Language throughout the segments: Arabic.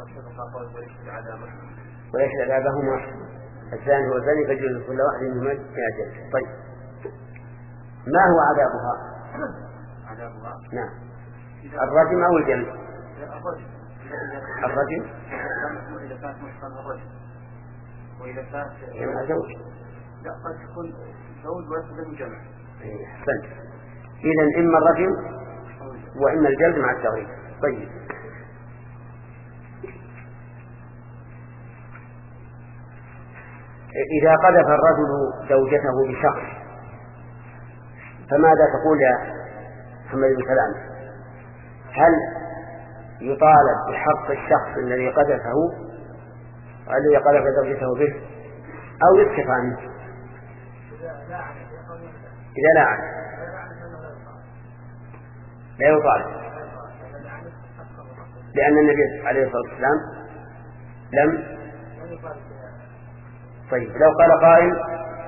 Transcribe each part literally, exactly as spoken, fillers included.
وليس عذابهما الزاني والزاني فجلدوا كل واحد منهما مئة جلدة. طيب ما هو عذابها؟ عذابها نعم الرجم أو الجلد؟ الرجم إذا كانت محصن الرجم، وإذا كانت جمع زوج لا قد تكون زوج ويصدم جمع. أحسنت. إذن إما الرجم وإما الجلد مع التغريب. طيب إذا قذف الرجل زوجته بشخص فماذا تقول يا محمد بن سلام؟ هل يطالب بحق الشخص الذي قذفه الذي قذف زوجته به أو يسكت عنه؟ إذا لا عنه لا يطالب، لأن النبي عليه الصلاة والسلام لم. طيب لو قال قائل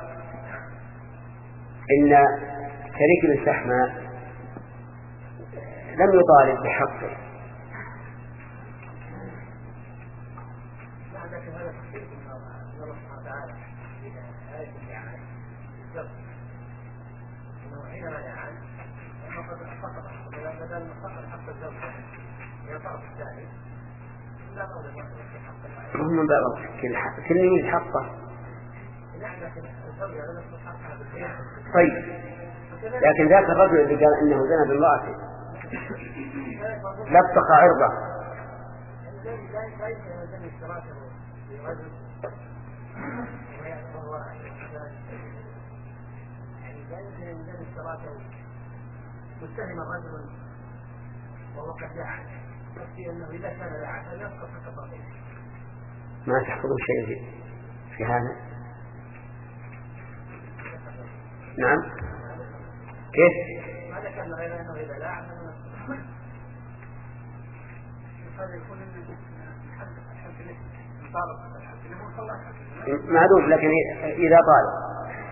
إن شريك الاستحماء لم يطالب بحقه، هم من باب كل يريد حقه. طيب لكن ذاك الرجل اللي قال انه زنى بامرأته لطخ عرضه متهم الرجل وهو قد دعا نفسي انه اذا كان دعا فليسقط كفر. ما تحفظون شيء في هذا؟ نعم كيف؟ ما ذكرنا غير انه اذا دعا معلوم، لكن اذا طالب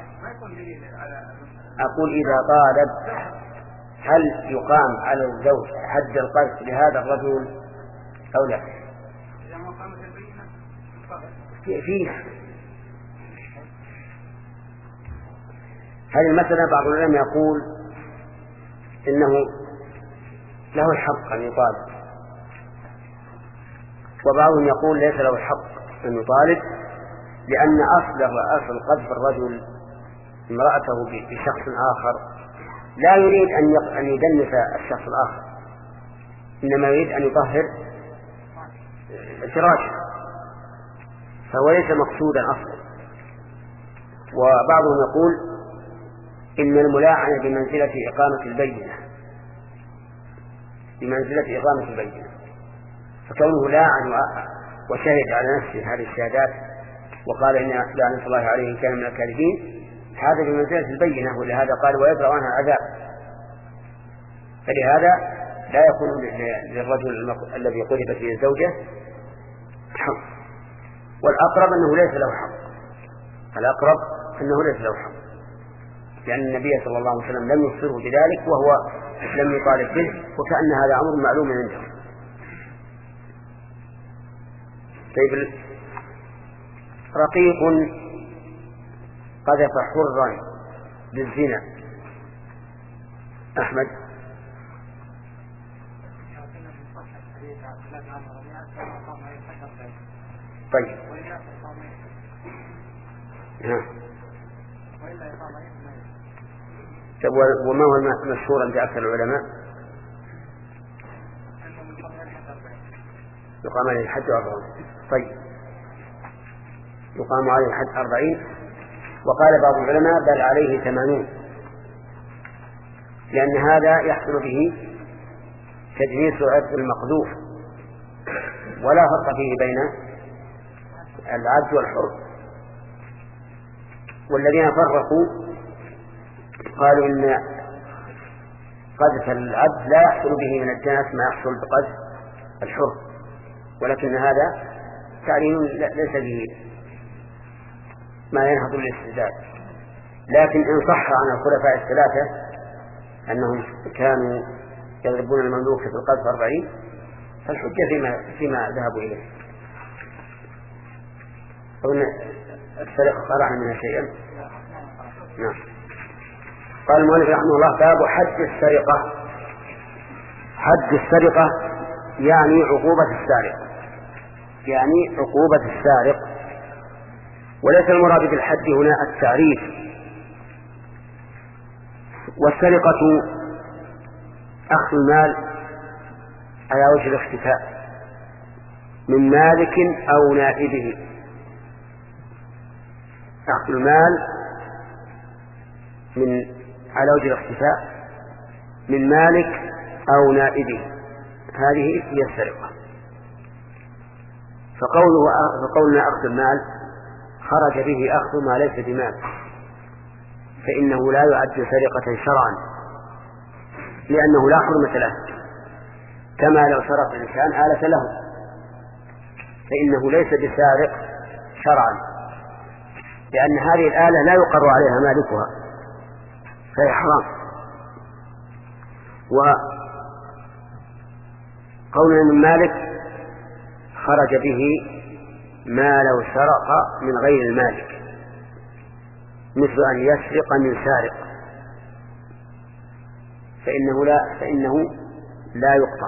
اقول اذا طالب هل يقام على الزوج حد القذف لهذا الرجل أو لا؟ فيه هذه المسألة بعض العلماء يقول إنه له الحق أن يطالب، وبعضهم يقول ليس له الحق أن يطالب، لأن أصل أصل قذف الرجل امرأته بشخص آخر لا يريد أن يدنس الشخص الآخر، إنما يريد أن يطهر فراشه، فهو ليس مقصودا أصلا. وبعضهم يقول إن الملاعنة بمنزلة إقامة البينة بمنزلة إقامة البينة، فكونه لاعن وشهد على نفسه هذه الشهادات وقال إن لعنة الله عليه كان من الكاذبين، هذا بمنزلة البينة، ولهذا قال ويدرأ عنها العذاب. فلهذا لا يكون للرجل الذي قذفت به الزوجة حق، والأقرب أنه ليس له حق، الأقرب أنه ليس له حق، لأن النبي صلى الله عليه وسلم لم يخبره بذلك وهو لم يطالب به، وكأن هذا أمر معلوم عنده. طيب رقيق قذف حرا بالزنا، أحمد. طيب وما هو المشهور عند أكثر العلماء؟ يقام عليه الحد أربعين. طيب يقام عليه الحد أربعين، وقال بعض العلماء بل عليه ثمانون، لأن هذا يحصل به تدنيس عرض المقذوف، ولا فرق فيه بين العبد والحر. والذين فرقوا قالوا إن قذف العبد لا يحصل به من الجنس ما يحصل بقذف الحر، ولكن هذا تعليم ليس به ما ينهض الاستعداد. لكن إن صح عن الخلفاء الثلاثة أنهم كانوا يضربون المملوك في القذف أربعين، الحجة فيما, فيما ذهبوا إليه. قلنا السرقة قرعنا منها شيئا. نعم. قال المؤلف رحمه الله: باب حد السرقة. حد السرقة يعني عقوبة السارق، يعني عقوبة السارق، وليس المراد بالحد هنا التعريف. والسرقة أخذ المال على وجه الاختفاء من مالك أو نائبه. أخذ المال من على وجه الاختفاء من مالك أو نائبه، هذه هي السرقة. فقوله فقولنا أخذ المال خرج به أخذ ما ليس بمال، فإنه لا يعد سرقة شرعا، لأنه لا حرمة له، كما لو سرق الإنسان آلة له فإنه ليس بسارق شرعا، لأن هذه الآلة لا يقر عليها مالكها فهي حرام. وقولنا من مالك خرج به ما لو سرق من غير المالك، مثل أن يسرق من سارق، فإنه لا فإنه لا يقطع.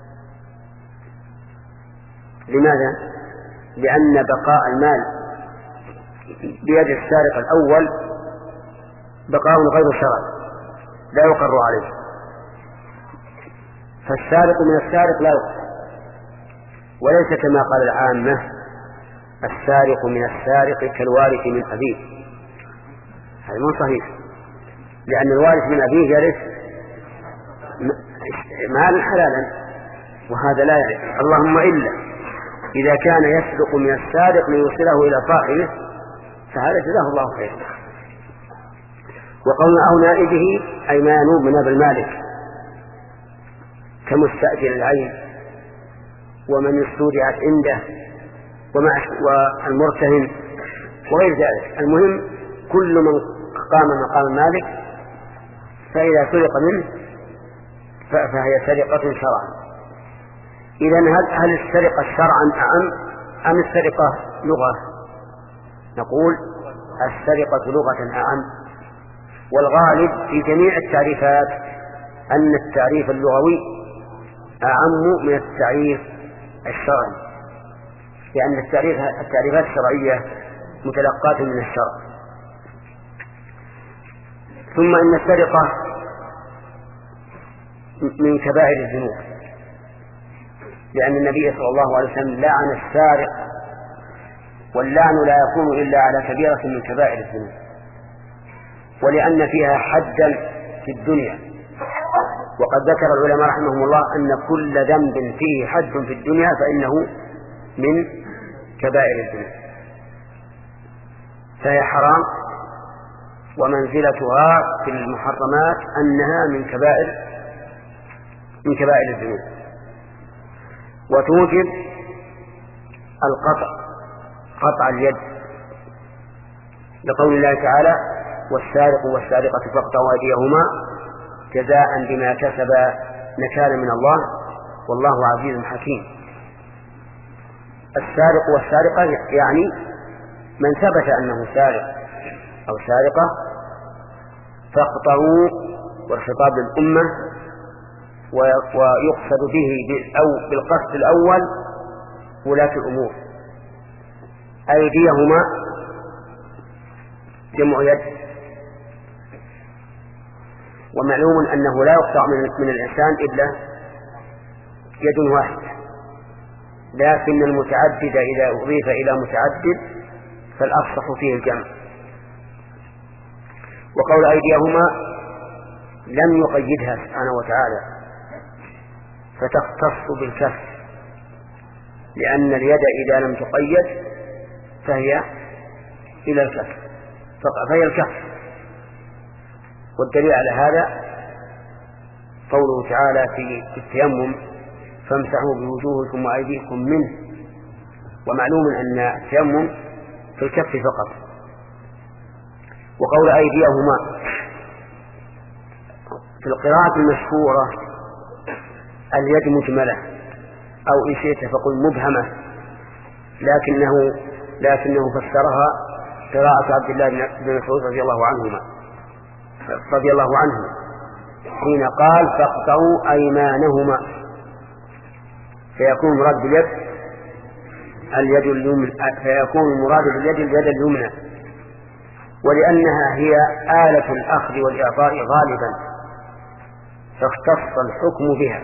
لماذا؟ لأن بقاء المال بيد السارق الأول بقاء غير شرعي لا يقر عليه، فالسارق من السارق لا يقطع، وليس كما قال العامة السارق من السارق كالوارث من أبيه. هذا مو صحيح، لأن الوارث من أبيه يرث مالا حلالا وهذا لا يرث، اللهم إلا إذا كان يسرق من السارق ليوصله إلى صاحبه فهذا جزاه الله خيرا. وقولنا أو نائبه أي ما ينوب من أبي المالك كمستأجر العين ومن استودعت عنده والمرتهن وغير ذلك. المهم كل من قام مقام المالك فإذا سرق منه فهي سرقة شرعا. إذن هل السرقة شرعا أعم أم السرقة لغة؟ نقول السرقة لغة أعم، والغالب في جميع التعريفات أن التعريف اللغوي أعم من التعريف الشرعي، لأن التعريف التعريفات الشرعية متلقاة من الشرع. ثم إن السرقة من كبائر الذنوب، لأن النبي صلى الله عليه وسلم لعن السارق، واللعن لا يكون إلا على كبيرة من كبائر الذنوب، ولأن فيها حدا في الدنيا. وقد ذكر العلماء رحمهم الله أن كل ذنب فيه حد في الدنيا فإنه من كبائر الذنوب، فهي حرام، ومنزلتها في المحرمات أنها من كبائر من كبائر الذنوب، وتوجب القطع قطع اليد، لقول الله تعالى: والسارق والسارقة فاقطعوا أيديهما جزاء بما كسبا نكالا من الله والله عزيز حكيم. السارق والسارقة يعني من ثبت أنه سارق أو سارقة فاقطعوا، والخطاب للأمة، ويقصد به أو بالقصد الأول ولاة الأمور. أيديهما جمع يد، ومعلوم أنه لا يقطع من الإنسان إلا يد واحدة، لكن المتعدد إذا أضيف إلى متعدد فالأفصح فيه الجمع. وقول أيديهما لم يقيدها سبحانه وتعالى فتختص بالكف، لأن اليد إذا لم تقيد فهي إلى الكف فهي الكف. والدليل على هذا قوله تعالى في التيمم: فامسحوا بوجوهكم وأيديكم منه. ومعلوم أن التيمم في الكف فقط. وقول أيديهما في القراءة المشهورة اليد مجملة أو إن شئت فقل مبهمة، لكنه لكنه فسرها قراءة عبد الله بن مسعود رضي الله عنهما رضي الله عنه حين قال فاقطعوا أيمانهما، فيكون مراد باليد اليد اليمنى، فيكون المراد باليد اليد اليمنى، ولأنها هي آلة الأخذ والإعطاء غالبا فاختص الحكم بها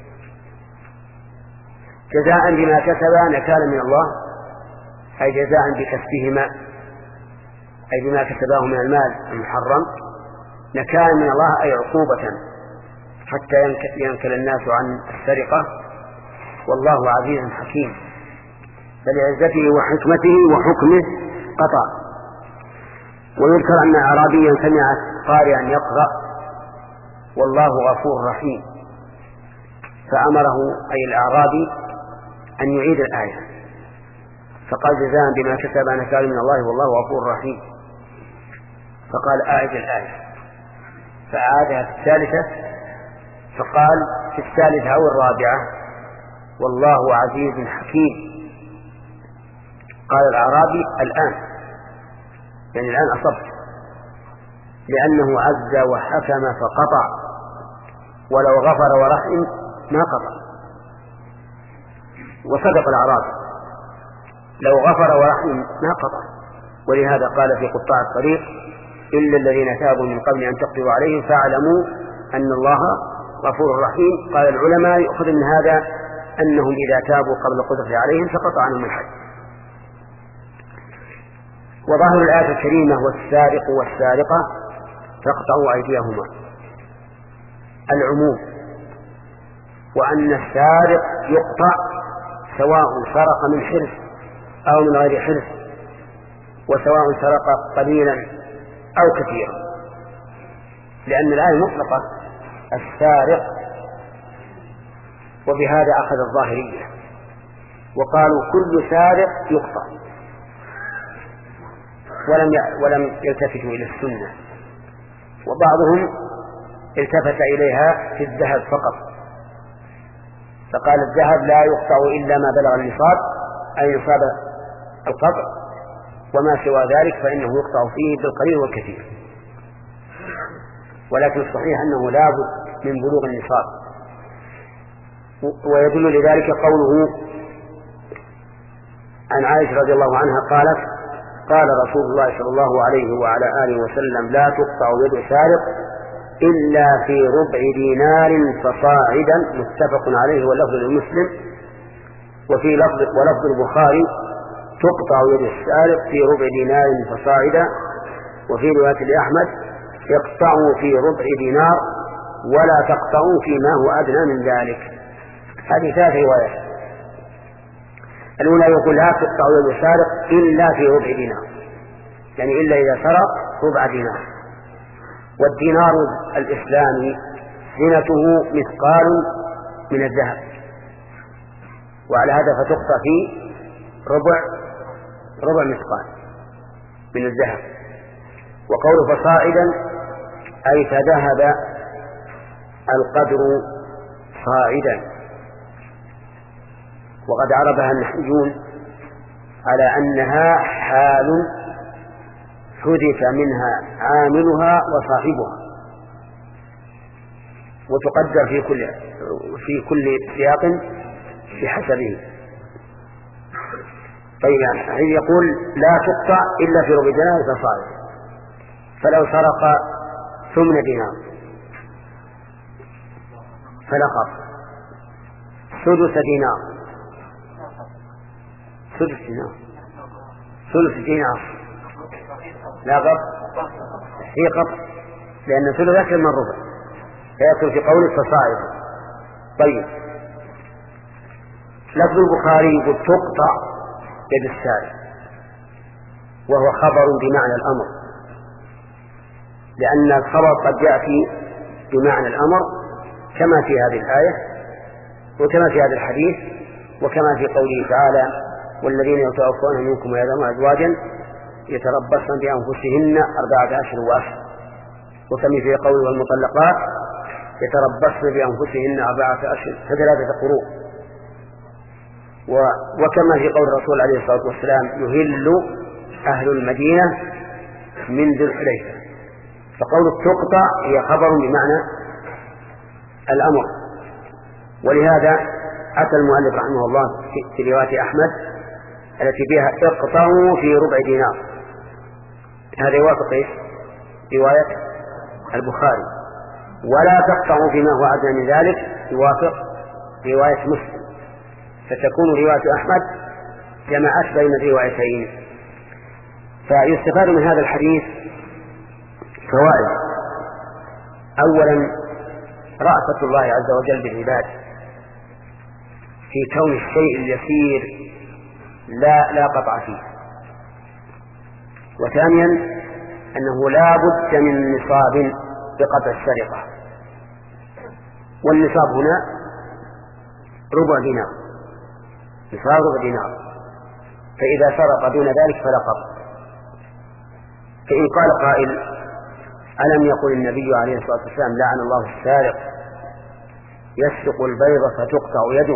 جزاء بما كسبا نكالا من الله، أي جزاء بكسبهما أي بما كسباه من المال المحرم نكالا من الله أي عقوبة حتى ينكل الناس عن السرقة، والله عزيز حكيم فلعزته وحكمته وحكمه قطع. ويذكر أن أعرابيا سمع قارئا يقرأ والله غفور رحيم فأمره أي الأعرابي أن يعيد الآية، فقال جزاء بما كسب نكال من الله والله غفور رحيم، فقال أعد الآية فأعادها في الثالثة، فقال في الثالثة أو الرابعة والله عزيز حكيم. قال الأعرابي الآن يعني الآن أصبت، لأنه عز وحكم فقطع، ولو غفر ورحم ما قطع. وصدق الأعرابي لو غفر ورحم ما قطع، ولهذا قال في قطاع الطريق إلا الذين تابوا من قبل أن تقدروا عليهم فاعلموا أن الله غفور رحيم. قال العلماء يؤخذ من هذا أنهم إذا تابوا قبل القدرة عليهم فقطع عنهم الحد. وظاهر الآية الكريمة والسارق والسارقة فاقطعوا أيديهما العموم، وأن السارق يقطع سواء سرق من حرص أو من غير حرص، وسواء سرق قليلا أو كثيرا، لأن الآية مطلقة السارق، وبهذا أخذ الظاهرية وقالوا كل سارق يقطع، ولم ولم يلتفتوا إلى السنة، وبعضهم التفت إليها في الذهب فقط، فقال الذهب لا يقطع إلا ما بلغ النصاب أي نصاب القطع، وما سوى ذلك فإنه يقطع فيه بالقليل والكثير. ولكن الصحيح أنه لا بد من بلوغ النصاب، ويدل لذلك قوله عن عائشة رضي الله عنها قالت قال رسول الله صلى الله عليه وعلى آله وسلم لا تقطع يد سارق إلا في ربع دينار فصاعدا، متفق عليه واللفظ للمسلم. وفي لفظ ولفظ البخاري تقطع يد السارق في ربع دينار فصاعدا، وفي رواية لأحمد يقطعوا في ربع دينار ولا تقطعوا فيما هو أدنى من ذلك. هذه ثلاث روايات. الأولى يقول لا تقطع يد السارق إلا في ربع دينار، يعني إلا إذا سرق ربع دينار. والدينار الإسلامي زينته مثقال من الذهب، وعلى هذا فتقطع في ربع ربع مثقال من الذهب. وقول فصاعدا أي فذهب القدر صاعدا، وقد عربها النحويون على أنها حال حدث منها عاملها وصاحبها، وتقدر في كل في كل سياق بحسبه. طيب يعني يقول لا تقطع إلا في ربع دينار فصاعدا، فلو سرق ثمن دينار فلا قطع، سدس دينار سدس دينار ثلث دينار لا قطع، هي قطع لأن ثلث أكثر من ربع، فيكون في قول فصاعدا. طيب لفظ البخاري يقول تقطع يد السارق، وهو خبر بمعنى الأمر، لأن الخبر قد يأتي بمعنى الأمر كما في هذه الآية وكما في هذا الحديث وكما في قوله تعالى والذين يتوفون منكم ويذرون أزواجا يتربصن بأنفسهن أربعة أشهر وأشهر، وكما في قوله والمطلقات يتربصن بأنفسهن أربعة أشهر فثلاثة قروء. وكما في قول الرسول عليه الصلاة والسلام يهل أهل المدينة من ذي الحليفة، فقول تقطع هي خبر بمعنى الأمر. ولهذا أتى المؤلف رحمه الله في رواية أحمد التي فيها اقطعوا في ربع دينار، هذا يوافق إيش؟ رواية البخاري. ولا تقطعوا فيما هو أدنى من ذلك يوافق رواية مسلم، فتكون رواية أحمد جمعت بين الروايتين. فيستفاد من هذا الحديث فوائد. أولا رأفة الله عز وجل بالعباد في كون الشيء اليسير لا لا قطع فيه. وثانيا أنه لا بد من نصاب بقطع السرقة، والنصاب هنا ربع دينار، نصاب ربع دينار، فإذا سرق دون ذلك فلا قطع. فإن قال قائل ألم يقل النبي عليه الصلاة والسلام لعن الله السارق يسرق البيض فتقطع يده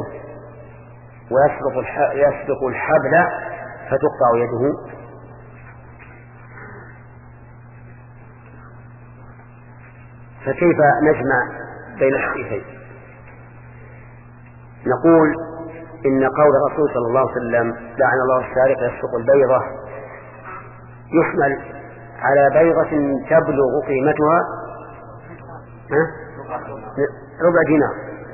ويسرق يسرق الحبل فتقطع يده؟ فكيف نجمع بين الحديثين؟ نقول إن قول الرسول صلى الله عليه وسلم لعن الله السارق يسرق البيضة يحمل على بيضة تبلغ قيمتها ربع دينار،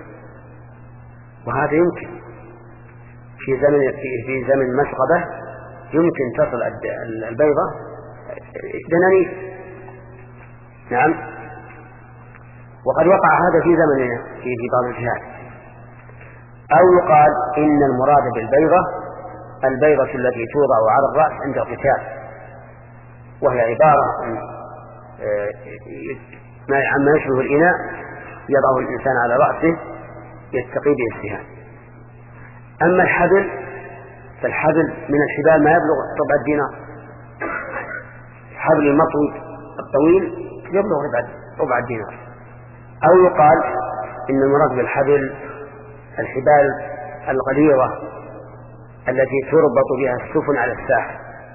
وهذا يمكن في زمن في زمن المسغبة يمكن تصل البيضة دنانير. نعم، وقد وقع هذا في زمننا في بعض الجهات. أو يقال إن المراد بالبيضة البيضة التي توضع على الرأس عند القتال، وهي عبارة عن ما يشبه الإناء يضعه الإنسان على رأسه يتقي به السهام. أما الحبل فالحبل من الحبال ما يبلغ ربع الدينار، الحبل المطوي الطويل يبلغ ربع الدينار. أو يقال إن المراد بالحبل الحبال الغليظة التي تربط بها السفن على الساحل،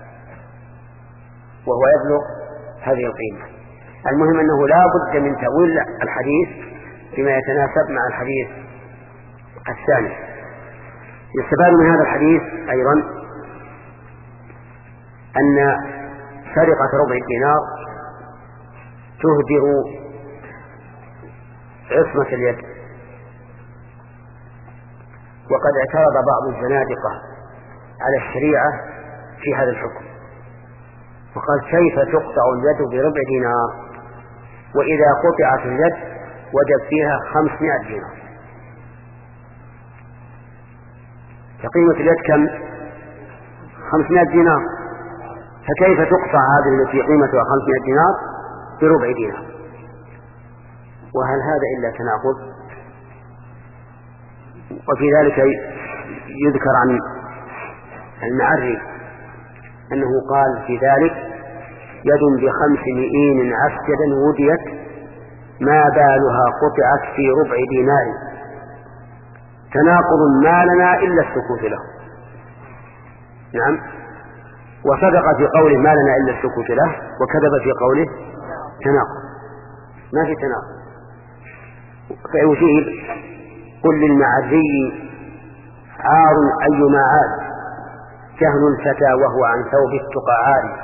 وهو يبلغ هذه القيمة. المهم أنه لا بد من تأويل الحديث بما يتناسب مع الحديث الثاني. يستفاد من هذا الحديث أيضا أن سرقة ربع الدينار تهدر عصمة اليد. وقد اعترض بعض الزنادقة على الشريعة في هذا الحكم، وقال كيف تقطع اليد بربع دينار وإذا قطعت اليد وجب فيها خمسمائة دينار؟ فقيمة اليد كم؟ خمسمائة دينار، فكيف تقطع هذه التي قيمتها خمسمائة دينار بربع دينار؟ وهل هذا إلا تناقض؟ وفي ذلك يذكر عن المعري أنه قال في ذلك يد بخمس مئين عسجدا وديت ما بالها قطعت في ربع دينار، تناقض ما لنا إلا السكوت له. نعم، وصدق في قوله ما لنا إلا السكوت له، وكذب في قوله تناقض، ما في تناقض. فيجيب قل للمعري عار أيما عاد جهل الفتى وهو عن ثوب التقى عاري،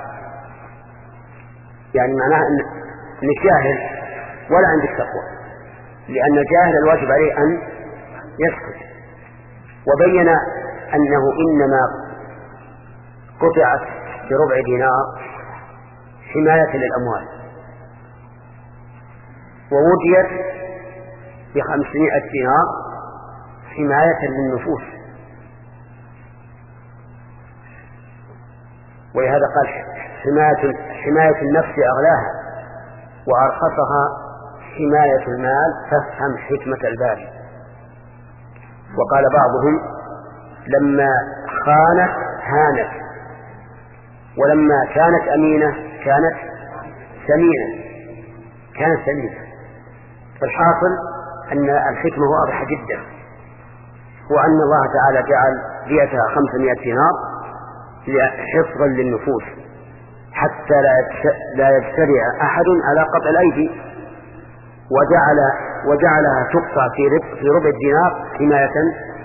يعني معناه أنك جاهل ولا عندك تقوى، لأن الجاهل الواجب عليه أن يسكت. وبين أنه إنما قطعت بربع دينار حماية للأموال، ووديت بخمسمائة دينار حماية للنفوس. ولهذا قال حماية, حماية النفس أغلاها وأرخصها حماية المال فافهم حكمة الباري. وقال بعضهم لما خانت هانت، ولما كانت أمينة كانت سمينة كانت سمينة. فالحاصل أن الحكمة واضحة جدا، هو أن الله تعالى جعل ديتها خمسمائة دينار حفظا للنفوس حتى لا يجترئ أحد على قطع الأيدي، وجعل وجعلها تقطع في ربع الدينار حماية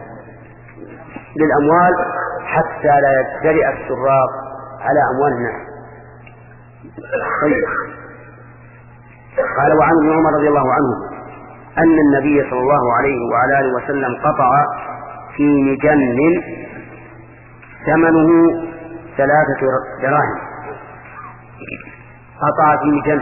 للأموال حتى لا يجترئ السراق على أموال الناس. طيب. قال: وعن ابن عمر رضي الله عنه أن النبي صلى الله عليه وعلى آله وسلم قطع في مجن ثمنه ثلاثة دراهم. قطع في مجن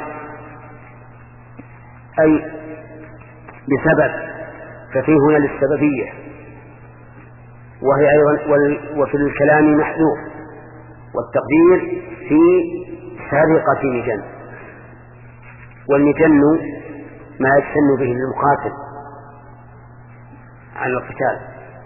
أي بسبب، ففيه هنا للسببية، وهي أيضا وفي الكلام محذوف، والتقدير في سرقة مجن. والمجن ما يجتن به للمقاتل عن القتال،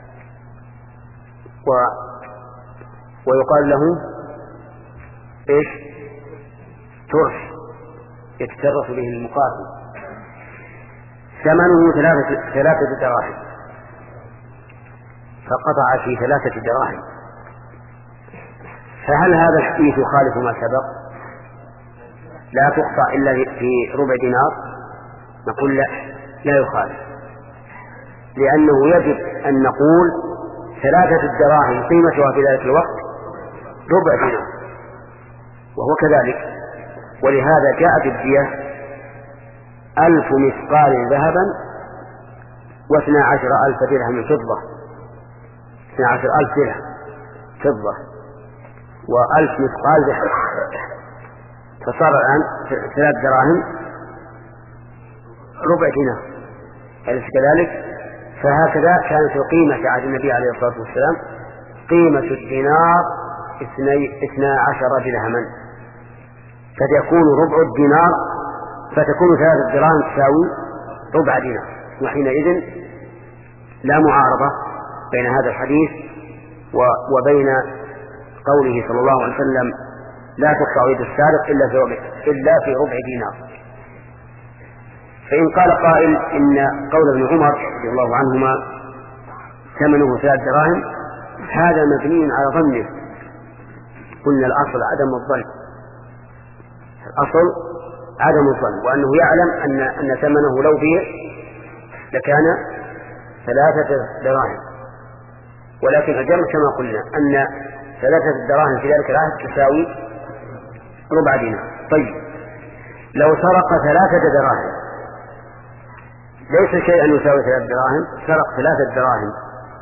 و... ويقال له إيش؟ ترس يتشرف به المقاتل. ثمنه ثلاثة, ثلاثة دراهم، فقطع في ثلاثة دراهم. فهل هذا الحديث يخالف ما سبق؟ لا تقطع إلا في ربع دينار؟ نقول لا، لا يخالف، لأنه يجب أن نقول ثلاثة الدراهم قيمتها في ذلك الوقت ربع دينار، وهو كذلك. ولهذا جاءت الدية ألف مثقال ذهبا واثنى عشر ألف درهم فضة، اثنى عشر ألف درهم فضة وألف مثقال ذهب، فصار الآن ثلاث دراهم ربع دينار، أليس كذلك؟ فهكذا كانت القيمة في عهد النبي عليه الصلاة والسلام قيمة الدينار اثنى عشر درهما، فتكون ربع الدينار فتكون ثلاثة دراهم تساوي ربع دينار. وحينئذ لا معارضة بين هذا الحديث وبين قوله صلى الله عليه وسلم: لا تقطع يد السارق إلا في ربع, إلا في ربع دينار. فإن قال قائل إن قول ابن عمر رضي الله عنهما ثمنه ثلاث دراهم هذا مبني على ظنه، قلنا الأصل عدم الظن، الأصل عدم الظن، وأنه يعلم أن أن ثمنه لو بيع لكان ثلاثة دراهم، ولكن الجمع كما قلنا أن ثلاثة دراهم في ذلك العهد تساوي ربع دينار. طيب، لو سرق ثلاثة دراهم ليس شيئا يساوي ثلاث دراهم، سرق ثلاثة دراهم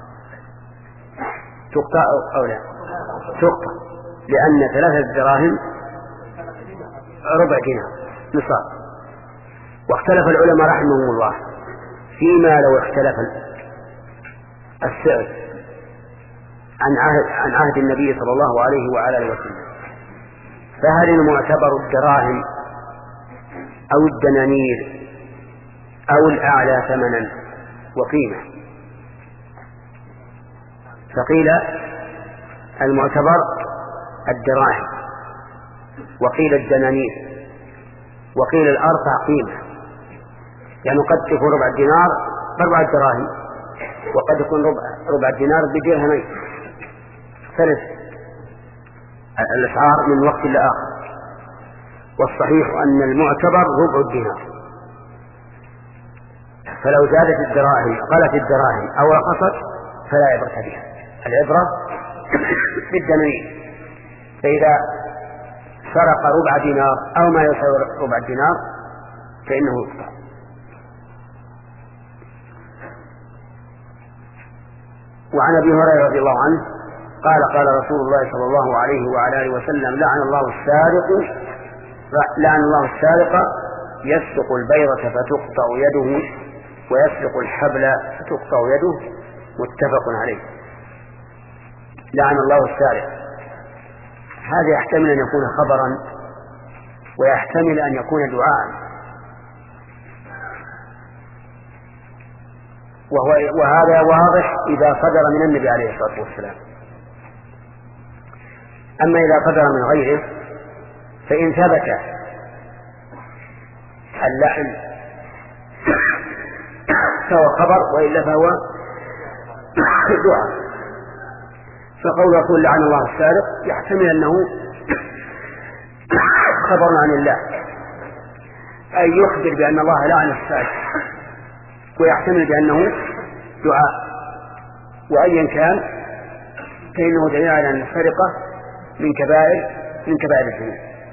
تقطع أو لا تقطع، لأن ثلاثة دراهم ربع دينار نصاب. واختلف العلماء رحمهم الله فيما لو اختلف السعر عن عهد, عن عهد النبي صلى الله عليه وعلى اله وسلم، فهل المعتبر الدراهم أو الدنانير أو الأعلى ثمنا وقيمة؟ فقيل المعتبر الدراهم، وقيل الدنانير، وقيل الأرفع قيمة، يعني قد تكون ربع الدينار بربع الدراهم، وقد يكون ربع, ربع الدينار بدرهمين، ثلاث الأسعار من وقت لآخر. والصحيح أن المعتبر ربع الدينار، فلو زادت الدراهم قلت الدراهم أو نقصت فلا عبرة بها، العبرة بالدنانير. فإذا سرق ربع دينار أو ما يساوي ربع دينار فإنه يقطع. وعن أبي هريرة رضي الله عنه قال قال رسول الله صلى الله عليه وعلى آله وسلم: لعن الله السارق لعن الله السارق يسرق البيضة فتقطع يده ويسرق الحبل فتقطع يده، متفق عليه. لعن الله السارق، هذا يحتمل أن يكون خبرا ويحتمل أن يكون دعاء، وهو وهذا واضح إذا صدر من النبي عليه الصلاة والسلام. أما إذا صدر من غيره فإن ثبت اللعن فهو خبر، وإلا فهو دعاء. فقول رسول لعن الله السارق يحتمل أنه خبر عن الله، أي يخبر بأن الله لعن السارق، ويحتمل بأنه دعاء. وأيا كان فإنه دليل على أن السرقة من كبائر من كبائر الذنوب.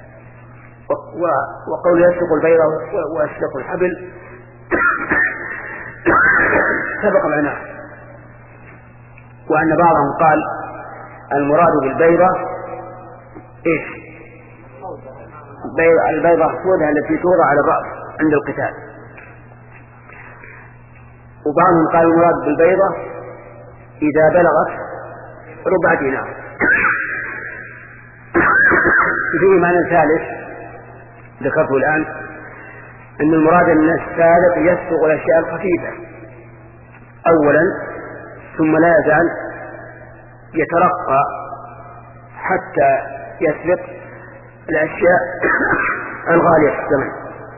وقول يسرق البيضة ويسرق الحبل سبق معنا، وأن بعضهم قال المراد بالبيضة إيش؟ البيضة السوداء التي توضع على الرأس عند القتال. وبعضهم قال المراد بالبيضة إذا بلغت ربع دينار. فيه معنى ثالث ذكرته الآن، أن المراد أن السارق يسرق الأشياء الخفيفة أولا، ثم لا يزال يترقى حتى يسرق الأشياء الغالية في الثمن،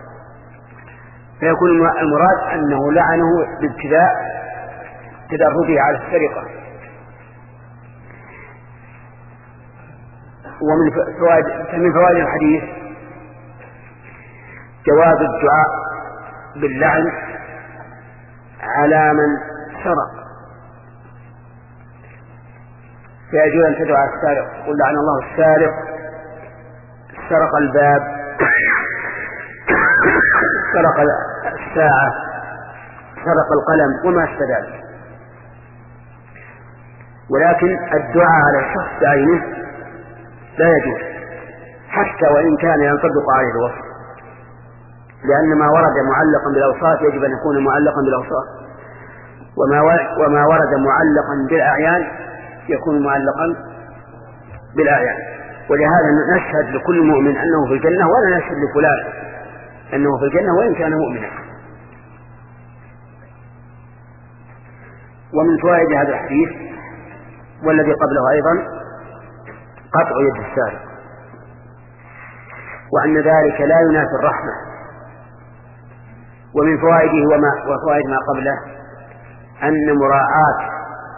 فيكون المراد أنه لعنه بابتداء تدربه على السرقة. ومن فوائد من فوائد الحديث جواز الدعاء باللعن على من سرق، فيجوز أن تدعو على السارق قل لعن الله السارق، سرق الباب، سرق الساعة، سرق القلم وما أشبه ذلك. ولكن الدعاء على الشخص بعينه لا يجوز حتى وإن كان ينطبق عليه الوصف، لأن ما ورد معلقا بالأوصاف يجب أن يكون معلقا بالأوصاف، وما ورد معلقا بالأعيان يكون معلقا بالأعيان. ولهذا نشهد لكل مؤمن أنه في الجنة، ولا نشهد لفلان أنه في الجنة وإن كان مؤمنا. ومن فوائد هذا الحديث والذي قبله أيضا قطع يد السارق، وأن ذلك لا ينافي الرحمة. ومن فوائده وما وفوائد ما قبله أن مراعاة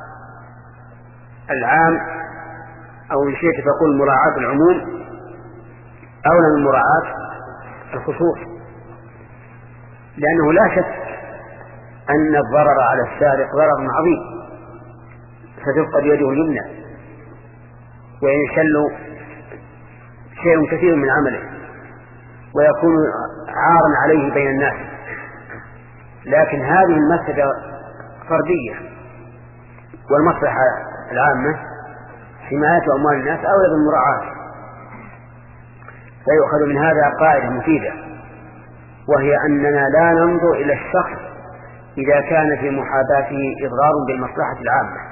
العام، أو إن شئت فقل مراعاة العموم، أولى من مراعاة الخصوص، لأنه لا شك أن الضرر على السارق ضرر عظيم، فتفقد يده اليمنى وينشل شيء كثير من عمله ويكون عارا عليه بين الناس. لكن هذه المسألة فردية، والمصلحة العامة حماية أموال الناس أولى بالمراعاة. فيؤخذ من هذا قاعدة مفيدة، وهي أننا لا ننظر إلى الشخص إذا كان في محاباته إضرار بالمصلحة العامة،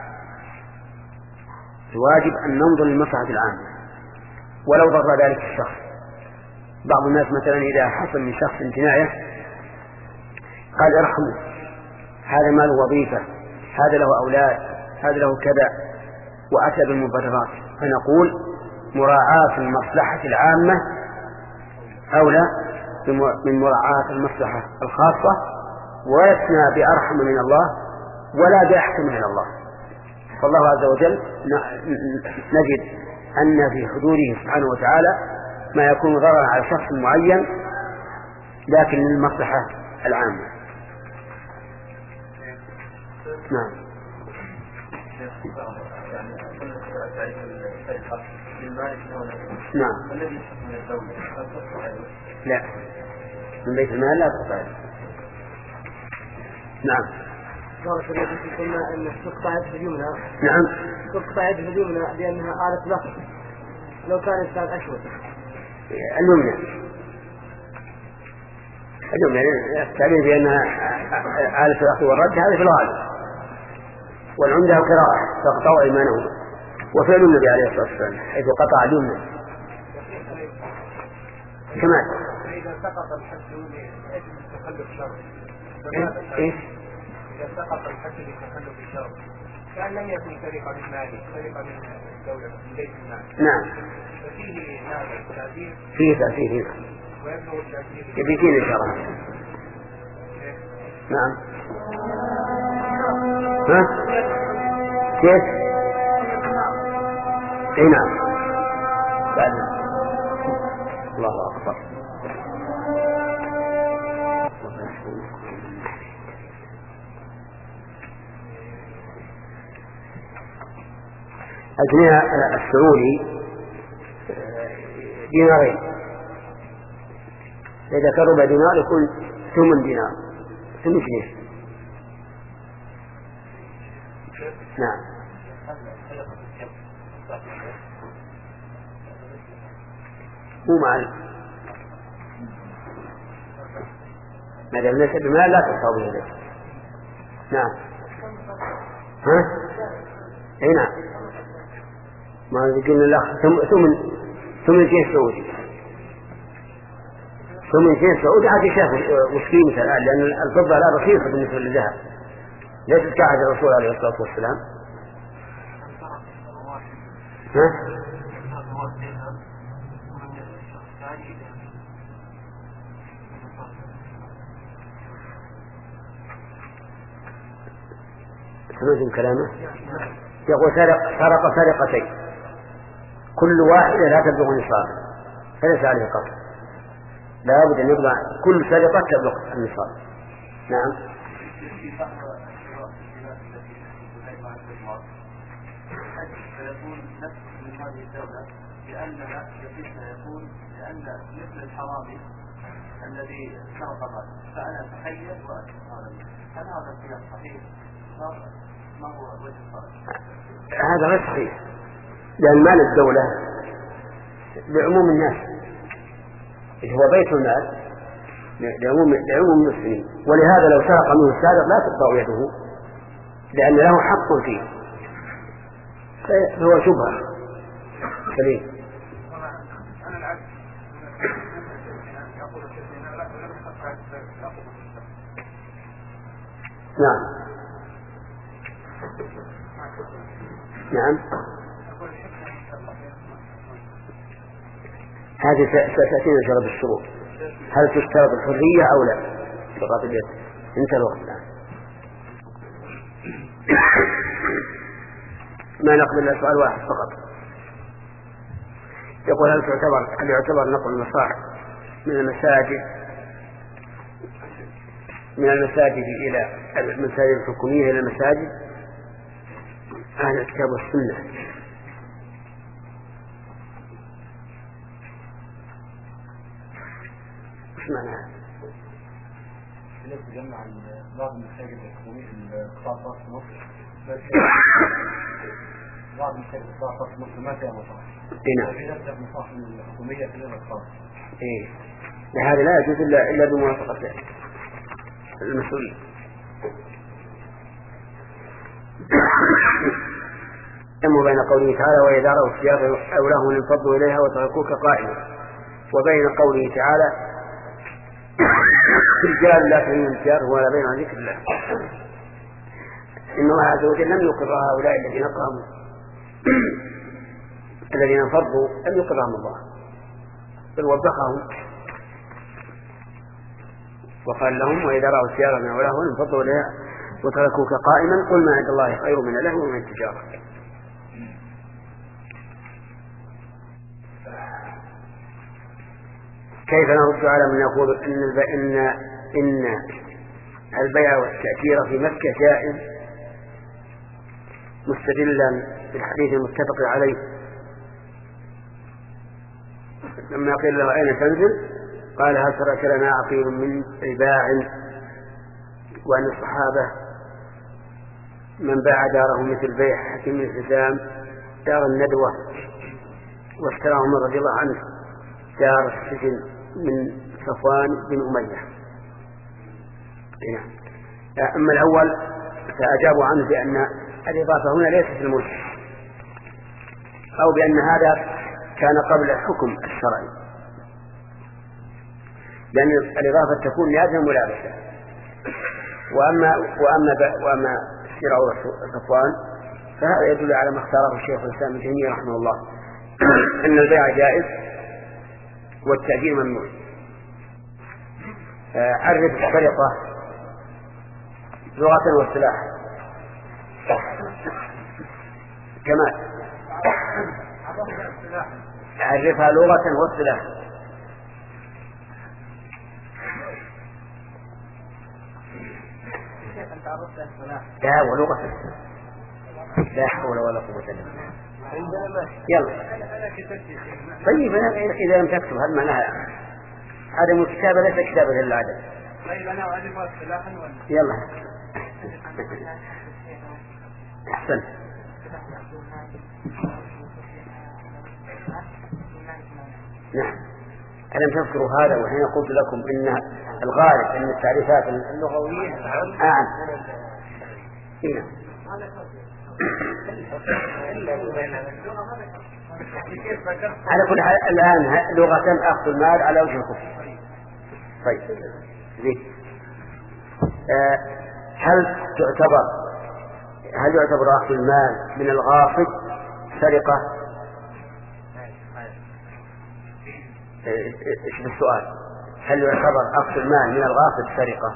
الواجب أن ننظر للمصلحة العامة ولو ضر ذلك الشخص. بعض الناس مثلا إذا حصل من شخص جناية قال ارحمه، هذا مال وظيفة، هذا له أولاد، هذا له كذا، وأتى بالمبررات، فنقول مراعاة المصلحة العامة أولى من مراعاة المصلحة الخاصة، ولسنا بأرحم من الله ولا بأحكم من الله. فالله عز وجل نجد أن في حدوده سبحانه وتعالى ما يكون ضررا على شخص معين لكن للمصلحة العامة. نعم. نعم. لا، من بيت المال لا تقطع. نعم. قلنا أن تقطع يد اليمنى. نعم. تقطع يد اليمنى لأنها آلة لفظ، لو كان الإنسان أشوط. اليمنى. اليمنى التعبير بأنها آلة الأخذ والرد هذا في الغالب، والعمدة قراءة تقطع إيمانه، وفعل النبي عليه الصلاة والسلام حيث قطع اليمنى. كمان. إذا سقط الحد لأجل تخلف شر. إيش؟ إذا سقط الحد لتخلف الشر كان لم يكن سرقة من ماله، سرقة من الدولة من بيت المال. نعم. ففيه هذا التأثير. فيه تأثير. ويبلغ التأثير. يبيتين إن شاء الله. نعم. ها؟ كيف؟ اي نعم بعد الله أكبر. الجنيه السعودي دينارين، إذا كان ربع دينار يكون ثمن دينار، ثمن جنيه. نعم. مو مال، ما دام ليس بمال لا تساوي به. نعم. ها؟ اي نعم. ما قلنا الأخ ثمن ثمن شيء سعودي، ثمن شيء سعودي عاد شاف وش قيمته الآن، لأن الفضة لا رخيصة بالنسبة للذهب، ليست كعهد الرسول عليه الصلاة والسلام. ها؟ سمعتم كلامه؟ يقول سرق سرق سرقتين كل واحدة لا تبلغ نصابا فليس عليه قصر، لا بد أن يبلغ كل سرقة تبلغ النصاب. نعم. فيكون نفس من هذه الدولة لأننا يكون لأن مثل الحرامي الذي سرق مال فأنا أتخيل وأتخيل، هل هذا الكلام صحيح؟ ما هو وجه الصحيح؟ هذا غير صحيح، لأن مال الدولة لعموم الناس، هو بيت المال لعموم لعموم المسلمين، ولهذا لو سرق منه السارق لا تقطع يده لأن له حق فيه، فهو شبهة سليم. نعم نعم. هذه ستأتينا شرط الشروط، هل تشترط الحرية أو لا؟ لغاية البيت انتهى الوقت الآن. ما نقبل إلا سؤال واحد فقط. يقول هل تعتبر هل يعتبر نقل المصاحف من المساجد من المساجد إلى المساجد الحكومية إلى المساجد أهل الكتاب والسنة؟ ايش معناها؟ الناس تجمع بعض المساجد الحكومية القطاع الخاص في مصر، بعض المساجد القطاع الخاص في مصر ما فيها مصاحف. نعم. في نفس المصاحف الحكومية في الخاص. إيه. هذا لا يجوز إلا إلا بموافقة المسؤولين. يم بين قوله تعالى وإذا رأوا الثياب أو لهوا انفضوا إليها وتركوك قائما، وبين قوله تعالى رجال لا تلهيهم تجارة ولا بيع عن ذكر الله. إن الله عز وجل لم يقر هؤلاء الذين قاموا الذين انفضوا لم يقرهم الله بل وبخهم وقال لهم وإذا رأوا الثياب أو لهوا انفضوا إليها وتركوك قائما قل ما عند الله خير من اللهو ومن التجارة. كيف نرد على من يقول إن إن إن البيع والتأجير في مكة جائز مستدلا بالحديث المتفق عليه لما قيل له أين تنزل قال هل ترك لنا عقيل من باع، وأن الصحابة من باع داره مثل بيع حكيم الحزام دار الندوة واشتراه عمر رضي الله عنه دار السجن من صفوان بن أمية. أما الأول فأجابوا عنه بأن الإضافة هنا ليست في الملك، أو بأن هذا كان قبل الحكم الشرعي، لأن الإضافة تكون لأجل ملابسة. وأما وأما وأما شراء صفوان فهذا يدل على ما اختاره الشيخ الإسلام ابن تيمية رحمه الله أن البيع جائز والتأجير ممنوع. عرف السرقة لغة واصطلاحا. كمال عرفها لغة واصطلاحا. لا ولغة لا حول ولا قوة إلا بالله. يلا طيب إذا لم تكتب هذا معناها عدم الكتابة ليس كتابة للعدد. طيب أنا أعرف اصطلاحا ولا يلا أحسن. نعم ألم تذكروا هذا وحين قلت لكم إن الغالب أن التعريفات اللغوية أعم. هنا على كل حال الآن لغة أخذ المال على وجه الكفر. طيب زين آه هل تعتبر هل يعتبر أخذ المال من الغاصب سرقة؟ ايش السؤال؟ هل يعتبر أخذ المال من الغاصب سرقة؟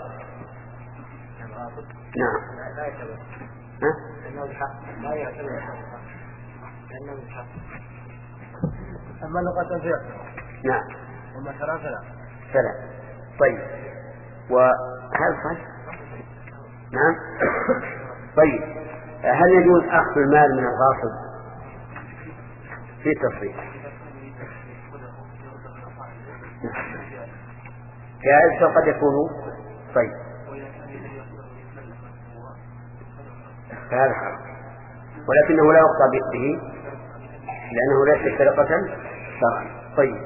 نعم. لا يعتبر. ها؟ لأنه الحق لا يعتبر سرقة لأنه الحق. أما لغة فيعتبر. نعم. وما ترى فلا. فلا. طيب وهل صحيح؟ نعم. طيب هل يجوز أخذ المال من الغاصب في تصريف؟ جائز وقد يكون طيب فهذا حرام ولكنه لا يقطع به لأنه ليس سرقة شرعا. طيب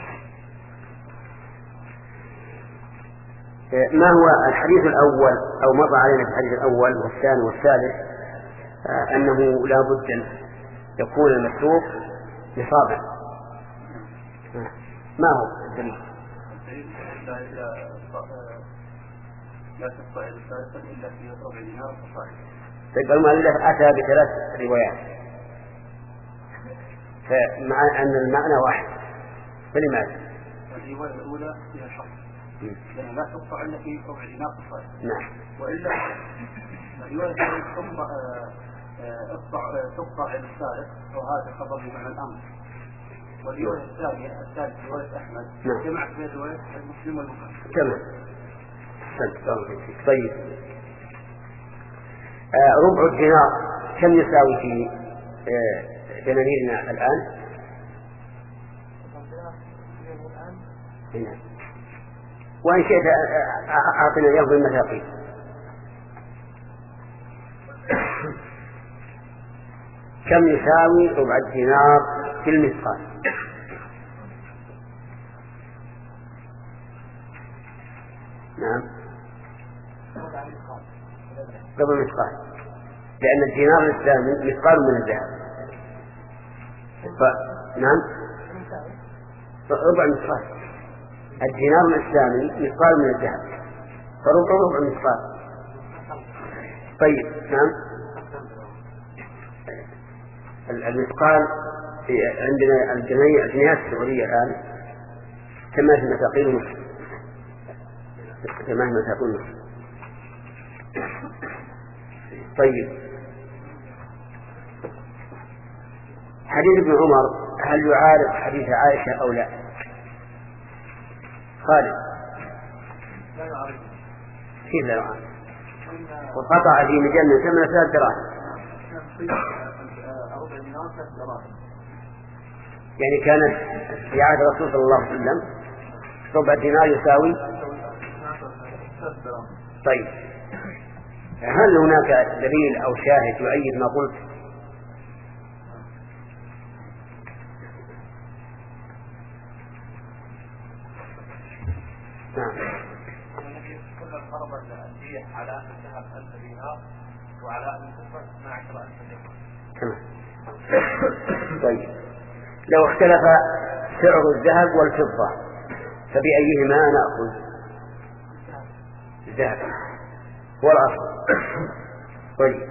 ما هو الحديث الأول أو مر علينا في الحديث الأول والثاني والثالث أنه لا بد أن يكون المسروق نصابا. ما هو الدليل؟ لا تقطع الثالثة إلا في ربع دينار فصاعدا. طيب المؤلف أتى بثلاث روايات فمع أن المعنى واحد فلماذا؟ الرواية الأولى فيها شرط لأن لا تقطع إلا في ربع دينار فصاعدا. نعم. وإلا الرواية الثانية تقطع الثالث وهذا خبر بمعنى الأمر. والرواية الثانية الثالثة رواية أحمد جمعت بين رواية المسلم والبخاري. تمام. طيب آه ربع الدينار كم يساوي في آه دنانيرنا الآن؟ هنا. وإن شئت أعطنا إياه بالمثاقيل. كم يساوي ربع الدينار في المثقال؟ نعم قبل مثقال لأن الدينار الإسلامي مثقال من الذهب. ف... نعم ربع مثقال. الدينار الإسلامي مثقال من الذهب فربع ربع مثقال. طيب نعم المثقال عندنا الجنيهات السعودية الآن ثمانية مثاقيل ونصف ثمانية مثاقيل ونصف. طيب حديث ابن عمر هل يعارض حديث عائشة أو لا؟ خالد لا يعارض. كيف لا يعارض؟ وقطع في مجنة ثمن ثلاث دراهم يعني كانت في عهد الرسول صلى الله عليه وسلم ربع دينار يساوي. طيب هل هناك دليل أو شاهد يؤيد ما قلت؟ نعم. كل الفرض الأندية على أن الذهب ألف دينار وعلى أن الفضة اثنا عشر ألف دينار. تمام. طيب لو اختلف سعر الذهب والفضة فبأيهما نأخذ؟ الذهب والأصل. طيب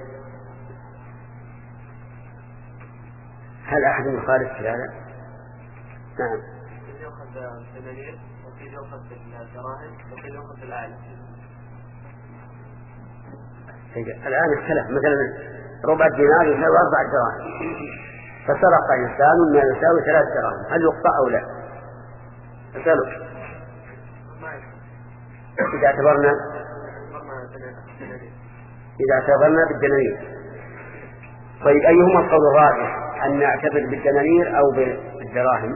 هل أحد يخالف في هذا؟ نعم. يأخذ بالدنانير وكيف يأخذ بالدراهم وكيف يأخذ بالآلة. الآن اختلف مثلا ربع دينار يساوي أربع دراهم، فسرق إنسان ما يساوي ثلاث دراهم، هل يقطع أو لا؟ أسألك إذا اعتبرنا إذا اعتبرنا بالدنانير. طيب أيهما القول الراجح، أن نعتبر بالدنانير أو بالدراهم؟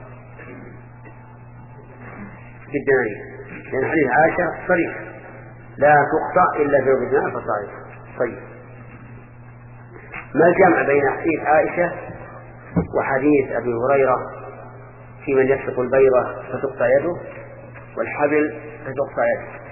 بالدنانير، لأن حديث عائشة صريح لا تقطع إلا بربع دينار فصاعدا. طيب ما الجمع بين حديث عائشة وحديث أبي هريرة في من يسلق البيضة فتقطع يده والحبل فتقطع يده؟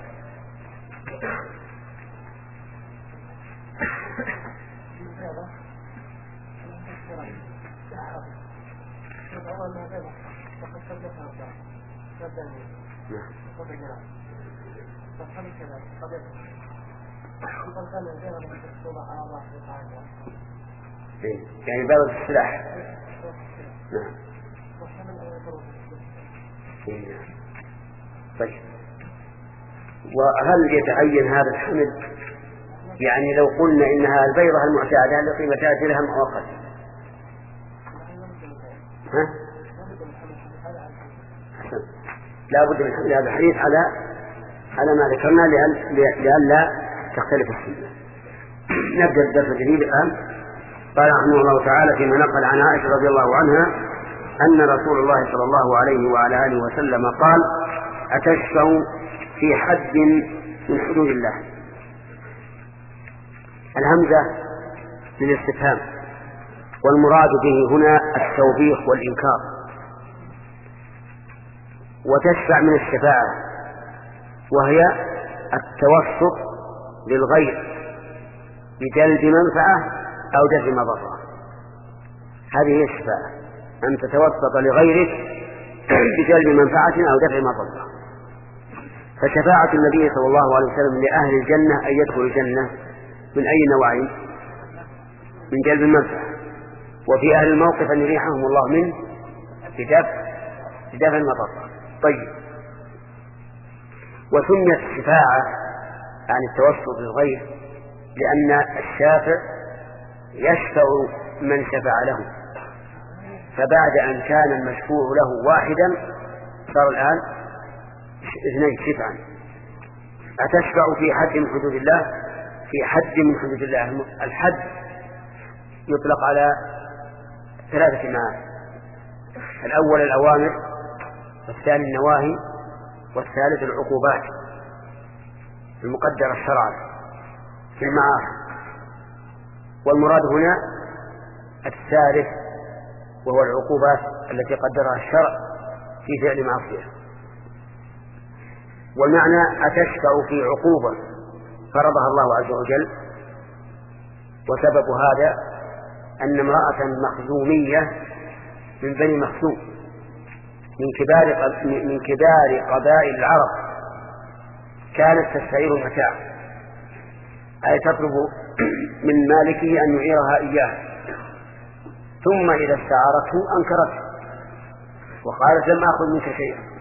يعني باب السلاح. نعم. طيب وهل يتعين هذا الحمل؟ يعني لو قلنا إنها البيضة المعتادة التي قيمتها درهم أو أقل، ها؟ لا بد من حمل هذا الحديث على على ما ذكرنا لئلا تختلف السنة. نبدأ الدرس الجديد الآن. قال رحمه الله تعالى فيما نقل عن عائشة رضي الله عنها أن رسول الله صلى الله عليه وعلى آله وسلم قال: أتشفع في حد من حدود الله. الهمزة للاستفهام، والمراد به هنا التوبيخ والإنكار. وتشفع من الشفاعة، وهي التوسط للغير بجلب منفعة أو دفع مضرة. هذه هي الشفاعة، أن تتوسط لغيرك بجلب منفعة أو دفع مضرة. فشفاعة النبي صلى الله عليه وسلم لأهل الجنة أن يدخلوا الجنة من أي نوعين؟ من جلب المنفعة. وفي أهل الموقف أن يريحهم الله منه بدفع بدفع المضرة. طيب وسميت الشفاعة عن التوسط للغير لأن الشافع يشفع من شفع له، فبعد أن كان المشفوع له واحدا صار الآن اثنين شفعا. أتشفع في حد من حدود الله؟ في حد من حدود الله. الحد يطلق على ثلاثة معاني: الأول الأوامر، والثاني النواهي، والثالث العقوبات المقدرة شرعا في المعاصي. والمراد هنا الثالث وهو العقوبات التي قدرها الشرع في فعل معصية. والمعنى أتشفع في عقوبة فرضها الله عز وجل، وسبب هذا أن امرأة مخزومية من بني مخزوم من كبار من كبار قبائل العرب كانت تستعير المتاع، أي تطلب من مالكه أن يعيرها إياه، ثم إذا استعارته أنكرته وقالت: لم أخذ منك شيئا.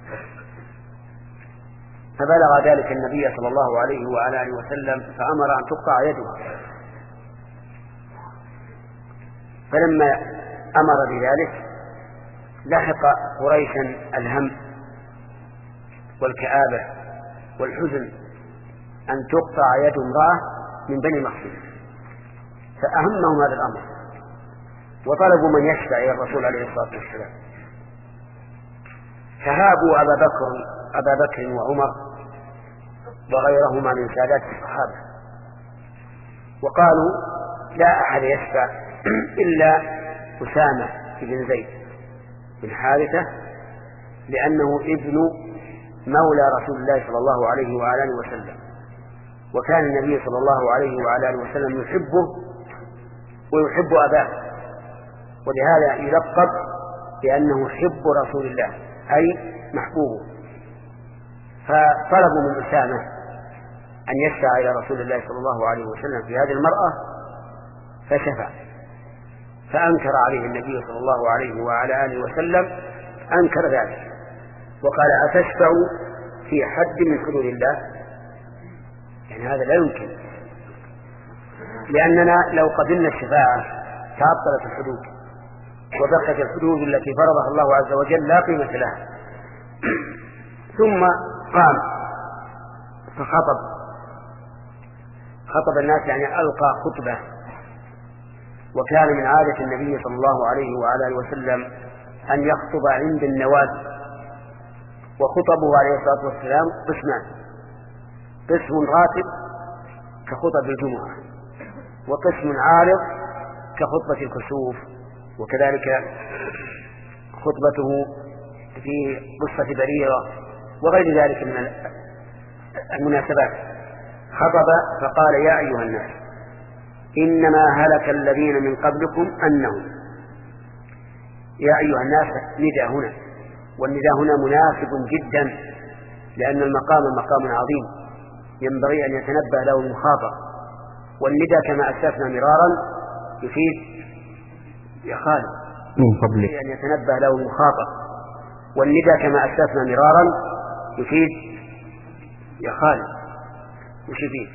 فبلغ ذلك النبي صلى الله عليه وعلى آله وسلم فأمر أن تقطع يدها. فلما أمر بذلك لحق قريشا الهم والكآبة والحزن أن تقطع يد امرأة من بني مخزوم، فأهمهم هذا الأمر وطلبوا من يشفع إلى الرسول عليه الصلاة والسلام. فهابوا أبا بكر أبا بكر وعمر وغيرهما من سادات الصحابة وقالوا: لا أحد يشفع إلا أسامة بن زيد بن حارثة، لأنه ابن مولى رسول الله صلى الله عليه وعلى آله وسلم، وكان النبي صلى الله عليه وعلى آله وسلم يحبه ويحب أباه، ولهذا يلقب بأنه حب رسول الله أي محبوبه. فطلبوا من أسامة أن يشفع إلى رسول الله صلى الله عليه وسلم في هذه المرأة، فشفع. فأنكر عليه النبي صلى الله عليه وعلى آله وسلم أنكر ذلك وقال: أتشفع في حد من حدود الله؟ يعني هذا لا يمكن. لأننا لو قبلنا الشفاعة تعطلت الحدود وبقت الحدود التي فرضها الله عز وجل لا قيمة لها. ثم قام فخطب خطب الناس يعني ألقى خطبة، وكان من عادة النبي صلى الله عليه وعلى آله وسلم أن يخطب عند النوازل، وخطبه عليه الصلاة والسلام قسمان: قسم راتب كخطب الجمعة، وقسم عارض كخطبة الكسوف، وكذلك خطبته في قصة بريرة وغير ذلك من المناسبات. خطب فقال: يا أيها الناس إنما هلك الذين من قبلكم أنهم. يا أيها الناس نداء هنا، والنداء هنا مناسب جدا، لأن المقام مقام عظيم ينبغي أن يتنبه له المخاطب، والنداء كما أسلفنا مرارا يفيد يا خالد من فضلك أن يتنبه له المخاطب، والنداء كما أسلفنا مرارا يفيد يا خالد وش يفيد؟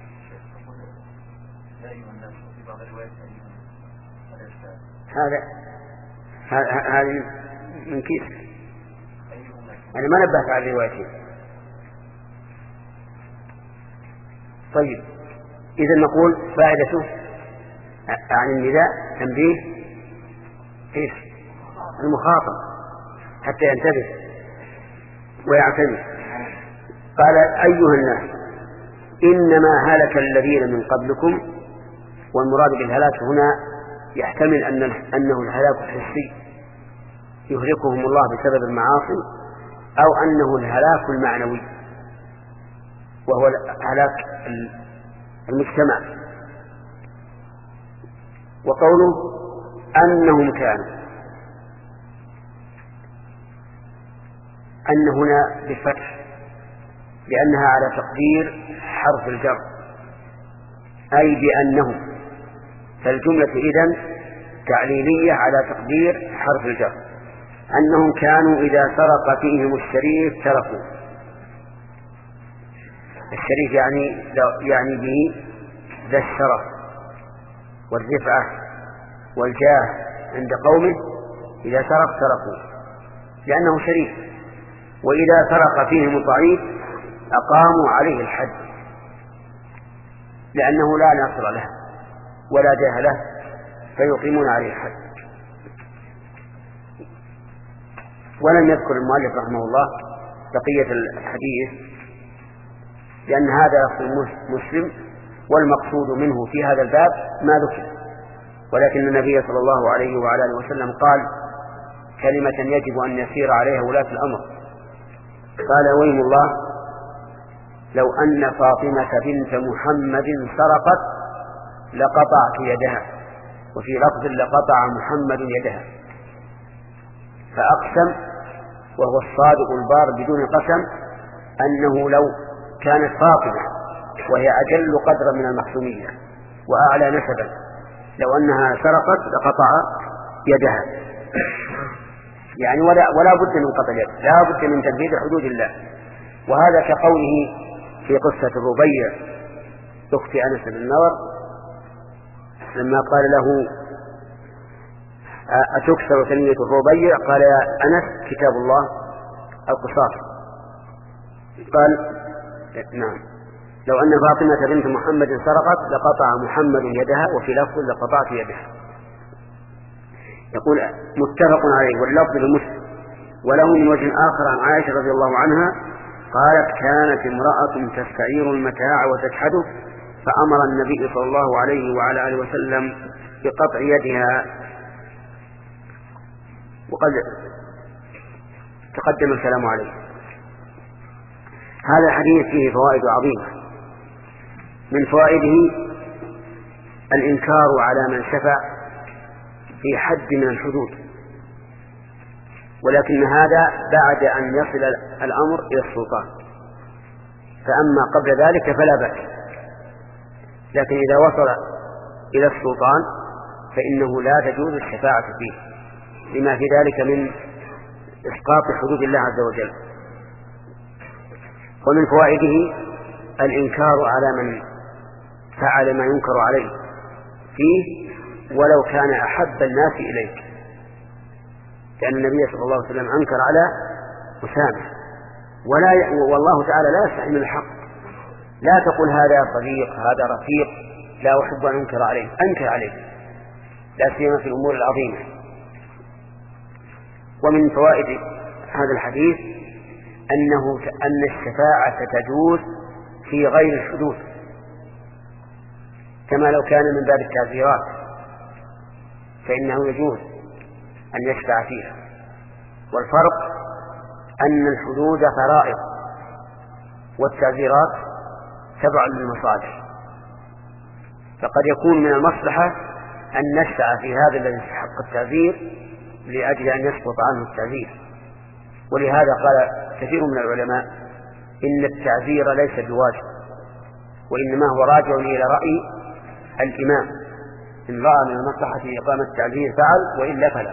هذا هذا من كيف أنا ما نبهت على الروايتين. طيب إذا نقول فائدته عن النداء تنبيه إيش؟ المخاطب حتى ينتبه ويعتني. قال: أيها الناس إنما هلك الذين من قبلكم، والمراد بالهلاك هنا يحتمل أن أنه الهلاك الحسي يهلكهم الله بسبب المعاصي، أو أنه الهلاك المعنوي وهو هلاك المجتمع. وقوله أنهم كانوا، أن هنا بالفتح لأنها على تقدير حرف الجر، أي بأنهم، فالجملة إذن تعليلية على تقدير حرف الجر. أنهم كانوا إذا سرق فيهم الشريف تركوا. الشريف يعني يعني به ذا الشرف والرفعة والجاه عند قومه، إذا سرق تركوا لأنه شريف. وإذا سرق فيهم الضعيف أقاموا عليه الحد، لأنه لا ناصر له ولا جاه له، فيقيمون عليه الحد. ولم يذكر المؤلف رحمه الله بقية الحديث، لأن هذا لفظ مسلم، والمقصود منه في هذا الباب ما ذكر. ولكن النبي صلى الله عليه وعلى آله وسلم قال كلمة يجب أن يسير عليها ولاة الأمر. قال: ويم الله لو أن فاطمة بنت محمد سرقت لقطعت يدها، وفي لفظ لقطع محمد يدها. فأقسم، وهو الصادق البار بدون قسم، أنه لو كانت فاطمة وهي أجل قدرا من المحسومية وأعلى نسبا، لو أنها سرقت لقطع يدها. يعني ولا, ولا بد من قطع اليد، لا بد من تنفيذ حدود الله. وهذا كقوله في قصة الربيع أخت أنس بن النضر لما قال له: أتكسر ثنية الربيع؟ قال: يا أنس كتاب الله القصاص. قال: نعم، لو أن فاطمة بنت محمد سرقت لقطع محمد يدها، وفي لفظ لقطعت يدها. يقول متفق عليه، واللفظ لمسلم. وله من وجه آخر عن عائشة رضي الله عنها قالت: كانت امرأة تستعير المتاع وتجحده، فأمر النبي صلى الله عليه وعلى آله وسلم بقطع يدها. وقد تقدم الكلام عليه. هذا الحديث فيه فوائد عظيمة. من فوائده الإنكار على من شفع في حد من الحدود، ولكن هذا بعد أن يصل الأمر إلى السلطان، فأما قبل ذلك فلا بأس. لكن إذا وصل إلى السلطان فإنه لا تجوز الشفاعة فيه، لما في ذلك من إسقاط حدود الله عز وجل. ومن فوائده الإنكار على من فعل ما ينكر عليه، فيه ولو كان أحب الناس إليك، لأن النبي صلى الله عليه وسلم أنكر على أسامة، ولا ي... والله تعالى لا يستحي من الحق. لا تقول هذا صديق هذا رفيق لا أحب أن أنكر عليه، أنكر عليه لا سيما في الأمور العظيمة. ومن فوائد هذا الحديث أنه أن الشفاعة تجوز في غير الحدود، كما لو كان من باب التعزيرات فإنه يجوز أن يشفع فيها. والفرق أن الحدود فرائض والتعزيرات تبع للمصالح، فقد يكون من المصلحة أن نشفع في هذا الذي يستحق التعزير لأجل أن يسقط عنه التعزير. ولهذا قال كثير من العلماء إن التعزير ليس بواجب، وإنما هو راجع إلى رأي الإمام، إن رأى من المصلحة إقامة التعزير فعل، وإلا فلا.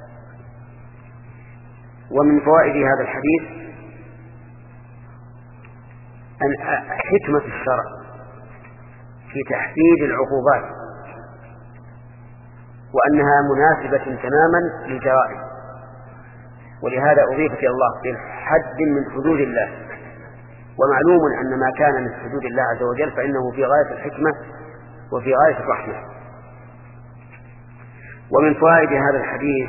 ومن فوائد هذا الحديث أن حكمة الشرع في تحديد العقوبات، وأنها مناسبة تماما للجرائم، ولهذا أضيفت إلى الله بالحد من حدود الله. ومعلوم أن ما كان من حدود الله عز وجل فإنه في غاية الحكمة وفي غاية الرحمة. ومن فوائد هذا الحديث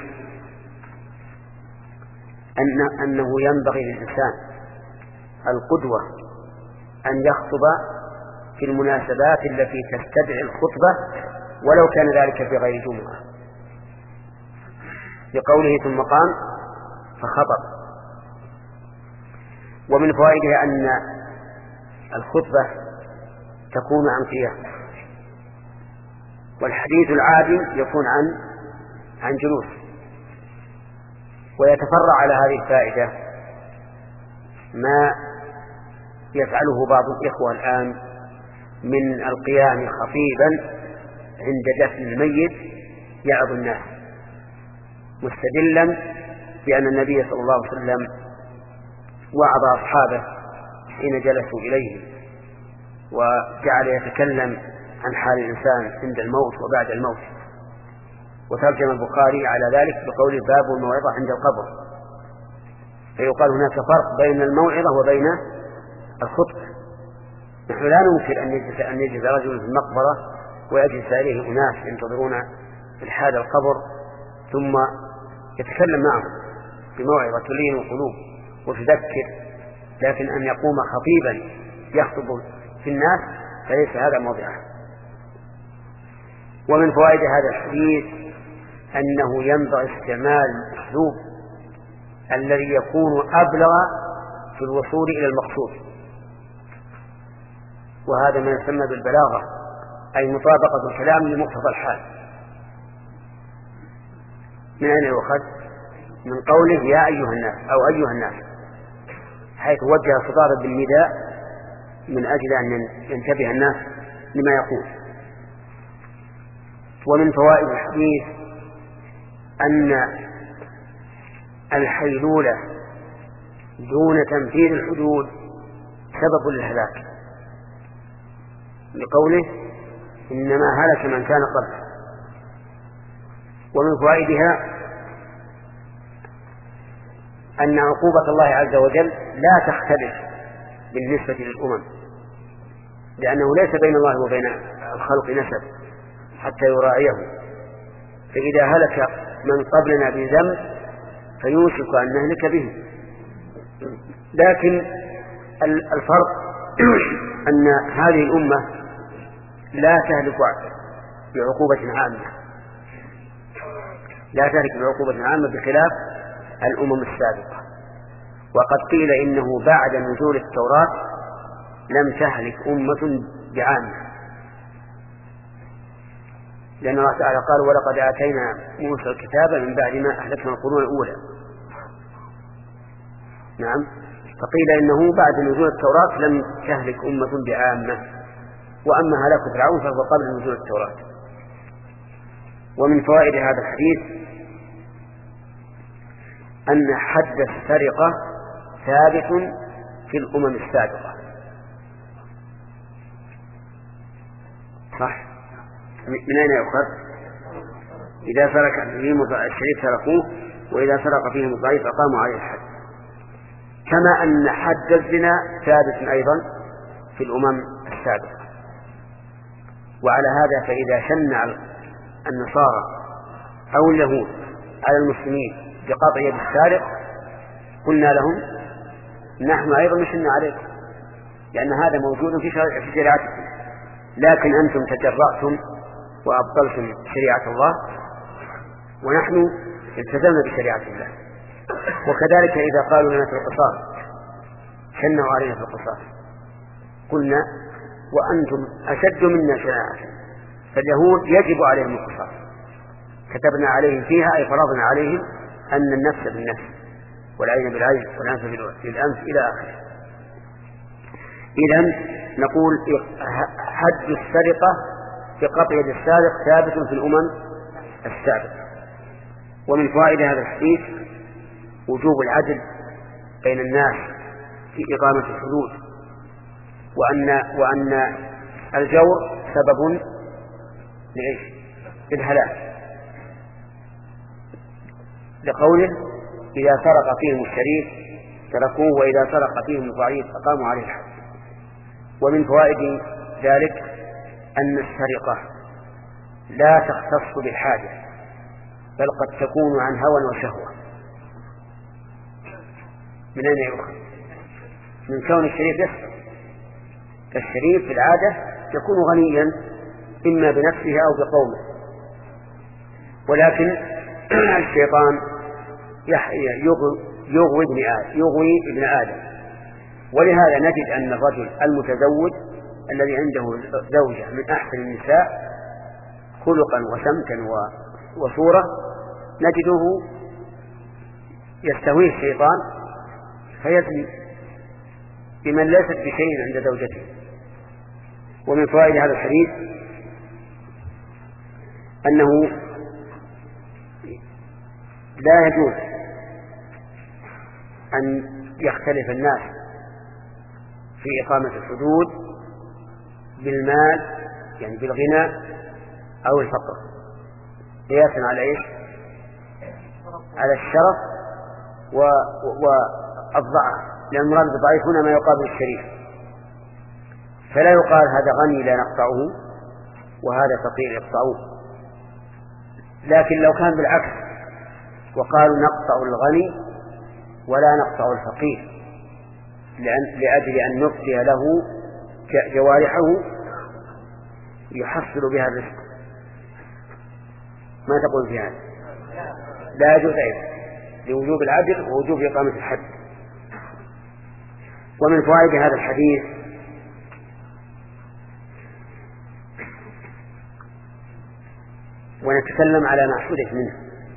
أن أنه ينبغي للإنسان القدوة أن يخطب في المناسبات التي تستدعي الخطبة ولو كان ذلك في غير جمعة، بقوله ثم قام فخطب. ومن فوائدها أن الخطبة تكون عن قيام، والحديث العادي يكون عن عن جلوس. ويتفرع على هذه الفائدة ما يفعله بعض الإخوة الآن من القيام خطيبا عند دفن الميت يعظ الناس، مستدلا بأن النبي صلى الله عليه وسلم وعظ أصحابه حين جلسوا إليه وجعل يتكلم عن حال الإنسان عند الموت وبعد الموت. وترجم البخاري على ذلك بقول باب الموعظة عند القبر، فيقال هناك فرق بين الموعظة وبين الخطبة. نحن لا ننكر أن يجلس أن يجلس رجل في المقبرة ويجلس عليه أناس ينتظرون في حال القبر ثم يتكلم معهم بموعظة تلين القلوب وتذكر، لكن أن يقوم خطيبا يخطب في الناس فليس هذا موضعه. ومن فوائد هذا الحديث أنه ينبغي استعمال الأسلوب الذي يكون أبلغ في الوصول إلى المقصود، وهذا ما يسمى بالبلاغة، أي مطابقة الكلام لمقتضى الحال. من أين يؤخذ؟ من قوله يا أيها الناس أو أيها الناس، حيث وجه خطابا بالنداء من أجل أن ينتبه الناس لما يقول. ومن فوائد الحديث أن الحيلولة دون تنفيذ الحدود سبب للهلاك، لقوله إنما هلك من كان قبله. ومن فوائدها أن عقوبة الله عز وجل لا تختلف بالنسبة للأمم، لأنه ليس بين الله وبين الخلق نسب حتى يراعيه، فإذا هلك من قبلنا بذنب فيوشك أن نهلك به. لكن الفرق أن هذه الأمة لا تهلك بعقوبة عامة، لا تهلك بعقوبة عامة بخلاف الأمم السابقة. وقد قيل إنه بعد نزول التوراة لم تهلك أمة بعامة، لأن الله تعالى قال ولقد آتينا موسى الكتاب من بعد ما أهلكنا القرون الأولى. نعم، فقيل إنه بعد نزول التوراة لم تهلك أمة بعامة، وأما هلاك فرعون فهو قبل نزول التوراة. ومن فوائد هذا الحديث أن حد السرقة ثابت في الأمم السابقة، صح؟ من أين يؤخذ؟ إذا سرق فيهم الشريف تركوه، وإذا سرق فيهم الضعيف أقاموا عليه الحد. كما أن حد الزنا ثابت أيضا في الأمم السابقة. وعلى هذا فإذا شنع النصارى أو اليهود على المسلمين بقطع يد السارق قلنا لهم نحن أيضا نشن عليكم، لأن هذا موجود في شريعتكم، لكن أنتم تجرأتم وأبطلتم شريعة الله، ونحن التزمنا بشريعة الله. وكذلك إذا قالوا لنا في القصاص شنوا علينا في القصاص قلنا وأنتم أشد منا شناعة، فاليهود يجب عليهم القصاص، كتبنا عليهم فيها أي فرضنا عليهم أن النفس بالنفس والعين بالعين والأنف بالأنف إلى آخره. إذن نقول حد السرقة بقطع يد السارق ثابت في الأمم السابقة. ومن فوائد هذا الحديث وجوب العدل بين الناس في إقامة الحدود، وأن وأن الجور سبب لإيش؟ للهلاك، لقوله إذا سرق فيهم الشريف تركوه وإذا سرق فيهم الضعيف أقاموا عليه الحد. ومن فوائد ذلك أن السرقة لا تختص بالحاجة، بل قد تكون عن هوى وشهوة. من أين يؤخذ؟ من كون الشريف يسرق. الشريف في العادة يكون غنيا إما بنفسه أو بقومه، ولكن الشيطان يغوي ابن آدم يغوي ابن آدم ولهذا نجد أن الرجل المتزوج الذي عنده زوجة من أحسن النساء خلقا وسمتا وصورة نجده يستهويه الشيطان فيزني بمن ليست بشيء عند زوجته. ومن فوائد هذا الحديث أنه لا يجوز أن يختلف الناس في إقامة الحدود بالمال، يعني بالغنى أو الفقر، قياسا على إيش؟ على الشرف والضعف، لأن المراد بالضعيف هنا ما يقابل الشريف، فلا يقال هذا غني لا نقطعه وهذا فقير يقطعوه. لكن لو كان بالعكس وقالوا نقطع الغني ولا نقطع الفقير لأجل أن نبقي له جوارحه يحصل بها الرزق، ما تقول في هذا؟ لا يجوز أيضا لوجوب العدل ووجوب إقامة الحد. ومن فوائد هذا الحديث ونتكلم على ما حدث منه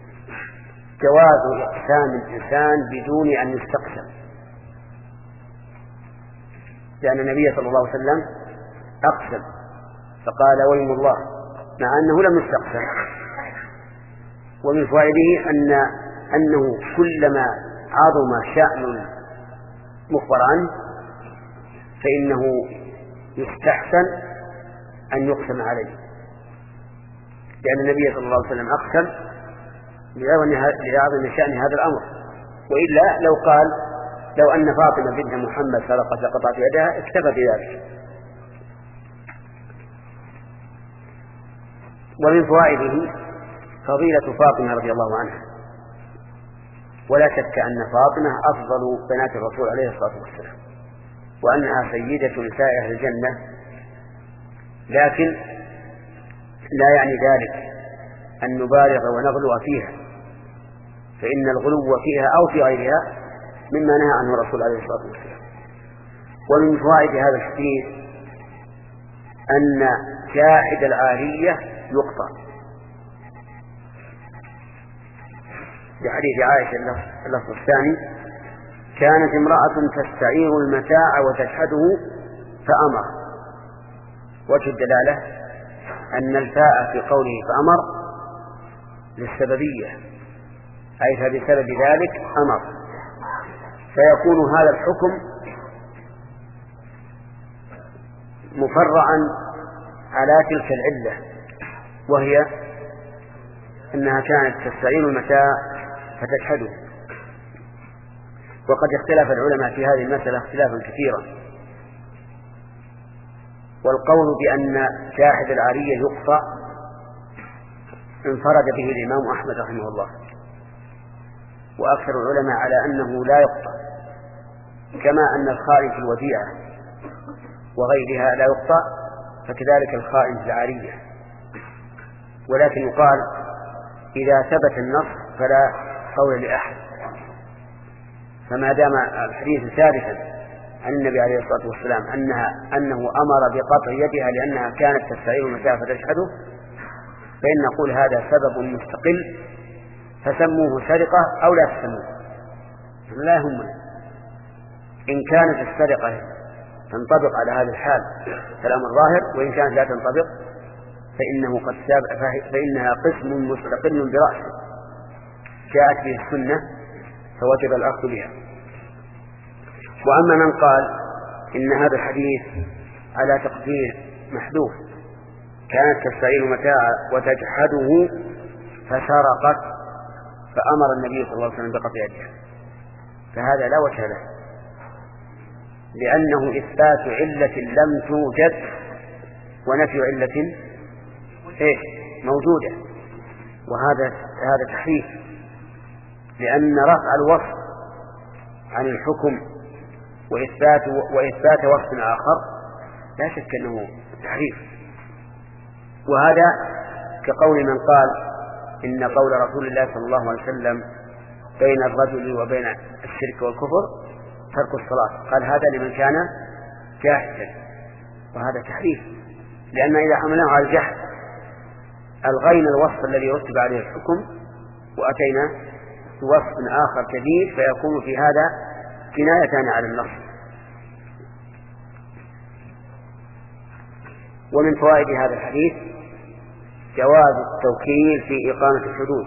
جواز إقسام الإنسان بدون أن يستقسم، لأن النبي صلى الله عليه وسلم أقسم فقال ويم الله مع أنه لم يستقسم. ومن فوائده أن أنه كلما عظم شأن مخبر عنه فإنه يستحسن أن يقسم عليه، لأن النبي صلى الله عليه وسلم أقسم لعظم شأن هذا الأمر. وإلا لو قال لو أن فاطمة بنت محمد سرقت لقطعت يدها اكتفى بذلك. ومن فوائده فضيلة فاطمة رضي الله عنها، ولا شك أن فاطمة أفضل بنات الرسول عليه الصلاة والسلام، وأنها سيدة نساء أهل الجنة، لكن لا يعني ذلك أن نبالغ ونغلو فيها، فإن الغلو فيها أو في غيرها مما نهى عنه الرسول عليه الصلاة والسلام. ومن فوائد هذا الحديث أن جاحد العارية يقطع، بحديث عائشة اللفظ الثاني كانت امرأة تستعير المتاع وتشحده فأمر. وجه الدلالة أن الفاء في قوله فأمر للسببية، أي فبسبب ذلك أمر، فيكون هذا الحكم مفرعا على تلك العلة وهي أنها كانت تستعين المتاع فتجحده. وقد اختلف العلماء في هذه المسألة اختلافا كثيرا، والقول بأن جاحد العارية يقطع انفرد به الإمام أحمد رحمه الله، وأكثر العلماء على أنه لا يقطع، كما أن الخائن في الوديعة وغيرها لا يقطع، فكذلك الخائن في العارية. ولكن يقال إذا ثبت النص فلا قول لأحد، فما دام الحديث ثابتا عن النبي عليه الصلاة والسلام أنها أنه أمر بقطع يدها لأنها كانت تستعير المتاع فتجحده، فإن نقول هذا سبب مستقل، فسموه سرقة أو لا تسموه، لا يهمنا. إن كانت السرقة تنطبق على هذا الحال كلام الظاهر، وإن كانت لا تنطبق فإنه قد فإنها قسم مستقل برأسه جاءت به السنة فوجب الأخذ بها. وأما من قال إن هذا الحديث على تقدير محذوف، كانت تستعين متاعا وتجحده فسرقت فأمر النبي صلى الله عليه وسلم بقطع يدها، فهذا لا وجه له، لأنه إثبات علة لم توجد ونفي علة إيه موجودة، وهذا هذا تحريف، لأن رفع الوصف عن الحكم وإثبات وإثبات وصف آخر لا شك أنه تحريف. وهذا كقول من قال إن قول رسول الله صلى الله عليه وسلم بين الرجل وبين الشرك والكفر ترك الصلاة، قال هذا لمن كان جاحدا، وهذا تحريف، لأن إذا حملناه على الجحد ألغينا الوصف الذي يرتب عليه الحكم وأتينا بوصف آخر جديد، فيكون في هذا كناية على النص. ومن فوائد هذا الحديث جواز التوكيل في إقامة الحدود،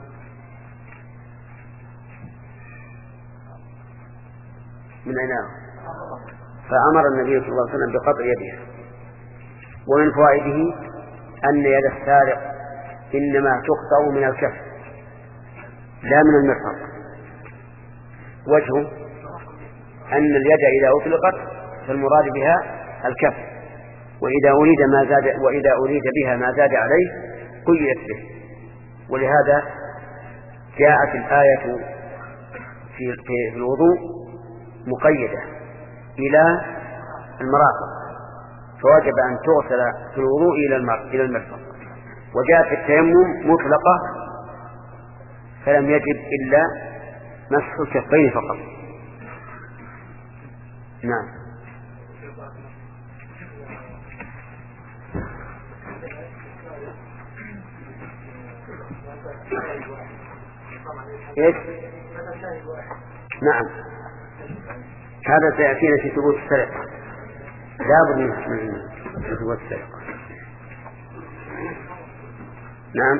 من أين؟ فأمر النبي صلى الله عليه وسلم بقطع يدها. ومن فوائده أن يد السارق إنما تقطع من الكف لا من المرفق. وجهه أن اليد إذا أطلقت فالمراد بها الكف، وإذا أريد ما زاد وإذا أريد بها ما زاد عليه قيدت به. ولهذا جاءت الآية في في الوضوء مقيدة إلى المرافق، فوجب أن تغسل في الوضوء إلى المرفق. وجاءت في التيمم مطلقة فلم يجب إلا مسح الكفين فقط. نعم. إيش؟ نعم، هذا سيأتينا في ثبوت السرقة، لا بد من ثبوت السرقة. نعم،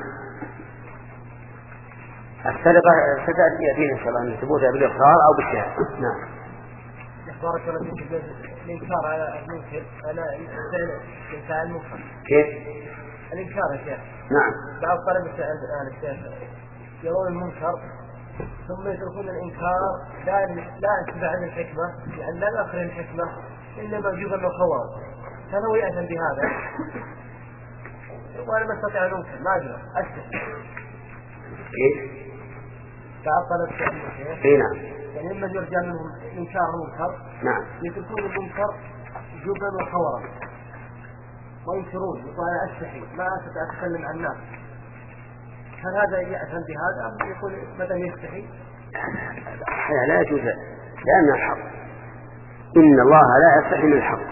السرقة ستأتينا إن شاء الله من ثبوتها بالإقرار أو بالشهادة. نعم. بارك الله فيك. الإنكار على المنكر على إنكار المنكر. كيف؟ الإنكار يا شيخ. نعم. بعض طلبة الآن الشيخ يرون المنكر ثم يتركون الإنكار لا لا اتباع الحكمة، يعني لا نأخذ الحكمة إنما جبن وخوار، فأنا ويأثم بهذا وأنا ما استطيع أن أنكر، ما أجرى أشتكي. كيف؟ بعض طلبة الشيخ. إيه نعم. يعني لما يرجع منهم إنكار المنكر نعم يتركون المنكر جبن وخورا وينكرون، يقول أنا أستحي ما أستطيع أتكلم عن الناس، هل هذا يأثم بهذا أم يقول متى يستحي؟ لا لا يجوز، لأن الحق إن الله لا يستحي من الحق،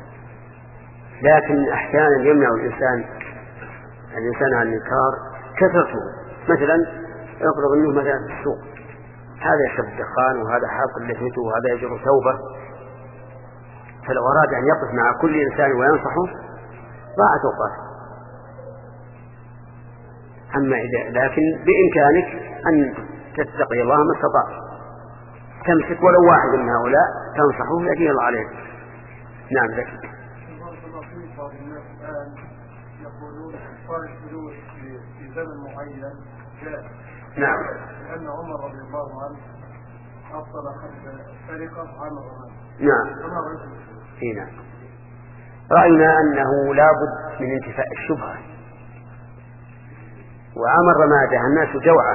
لكن أحيانا يمنع الإنسان الإنسان عن الإنكار كثرته. مثلا يطلب منه مثلا في السوق هذا يشرب الدخان وهذا حاق لحيته وهذا يجر ثوبه، فلو أراد أن يقف مع كل إنسان وينصحه ضاعت أوقاته. أما إذا لكن بإمكانك أن تتقي الله ما استطعت، تمسك ولو واحد من هؤلاء تنصحه يجي الله عليه. نعم ذكي. يقولون نعم. لأن عمر رضي الله عنه أفضل خمس السرقة عن الرماد. نعم. هنا رأينا أنه لا بد من انتفاء الشبهة، وعمل رمادها الناس جوعا،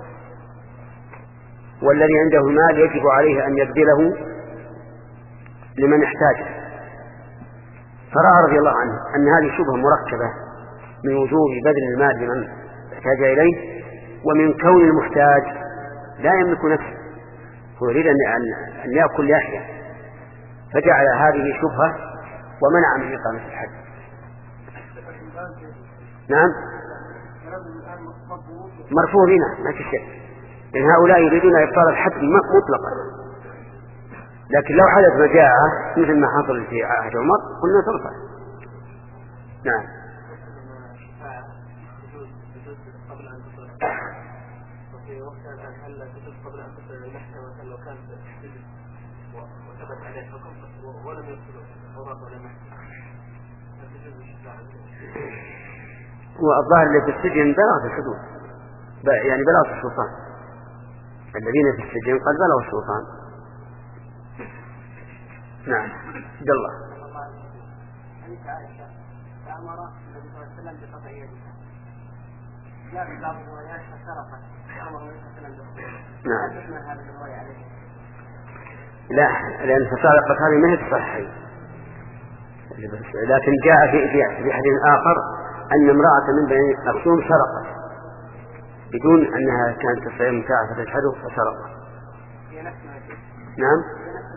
والذي عنده المال يجب عليه أن يبذله لمن احتاجه، فرأى رضي الله عنه أن هذه شبهة مركبة من وجوب بذل المال لمن احتاج إليه، ومن كون المحتاج لا يملك نفسه، هو يريد أن يأكل يحيى، فجعل هذه شبهة ومنع من إقامة الحد. نعم مرفوع بنا ما في شيء، لأن هؤلاء يريدون إبطال الحد مطلقا، لكن لو حدث مجاعة مثل ما حصل في عهد عمر قلنا ترفع. نعم. وفي وقتها الآن هل تجوز قبل أن تصل إلى المحكمة لو كان السجن وثبت عليه حكم ولم يصل أوراق ولا محكمة؟ هل تجوز الشفاعة؟ والظاهر اللي في السجن بلاغ الحدود، يعني بلاغ السلطان، الذين في السجن قد بلغوا السلطان. نعم. عبد الله. حديث عائشة فأمر النبي صلى الله عليه وسلم بقطع يدها، جاء في بعض الروايات فسرقت فأمر النبي صلى الله عليه وسلم بقطع. نعم. هل تشمل هذه الرواية عليه؟ لا، لأن فسرقت هذه ما هي صحيحة، لكن جاء في في حديث آخر أن امرأة من بني مخزوم سرقت بدون أنها كانت تستطيع متاعة فتشهده فسرقت. نعم.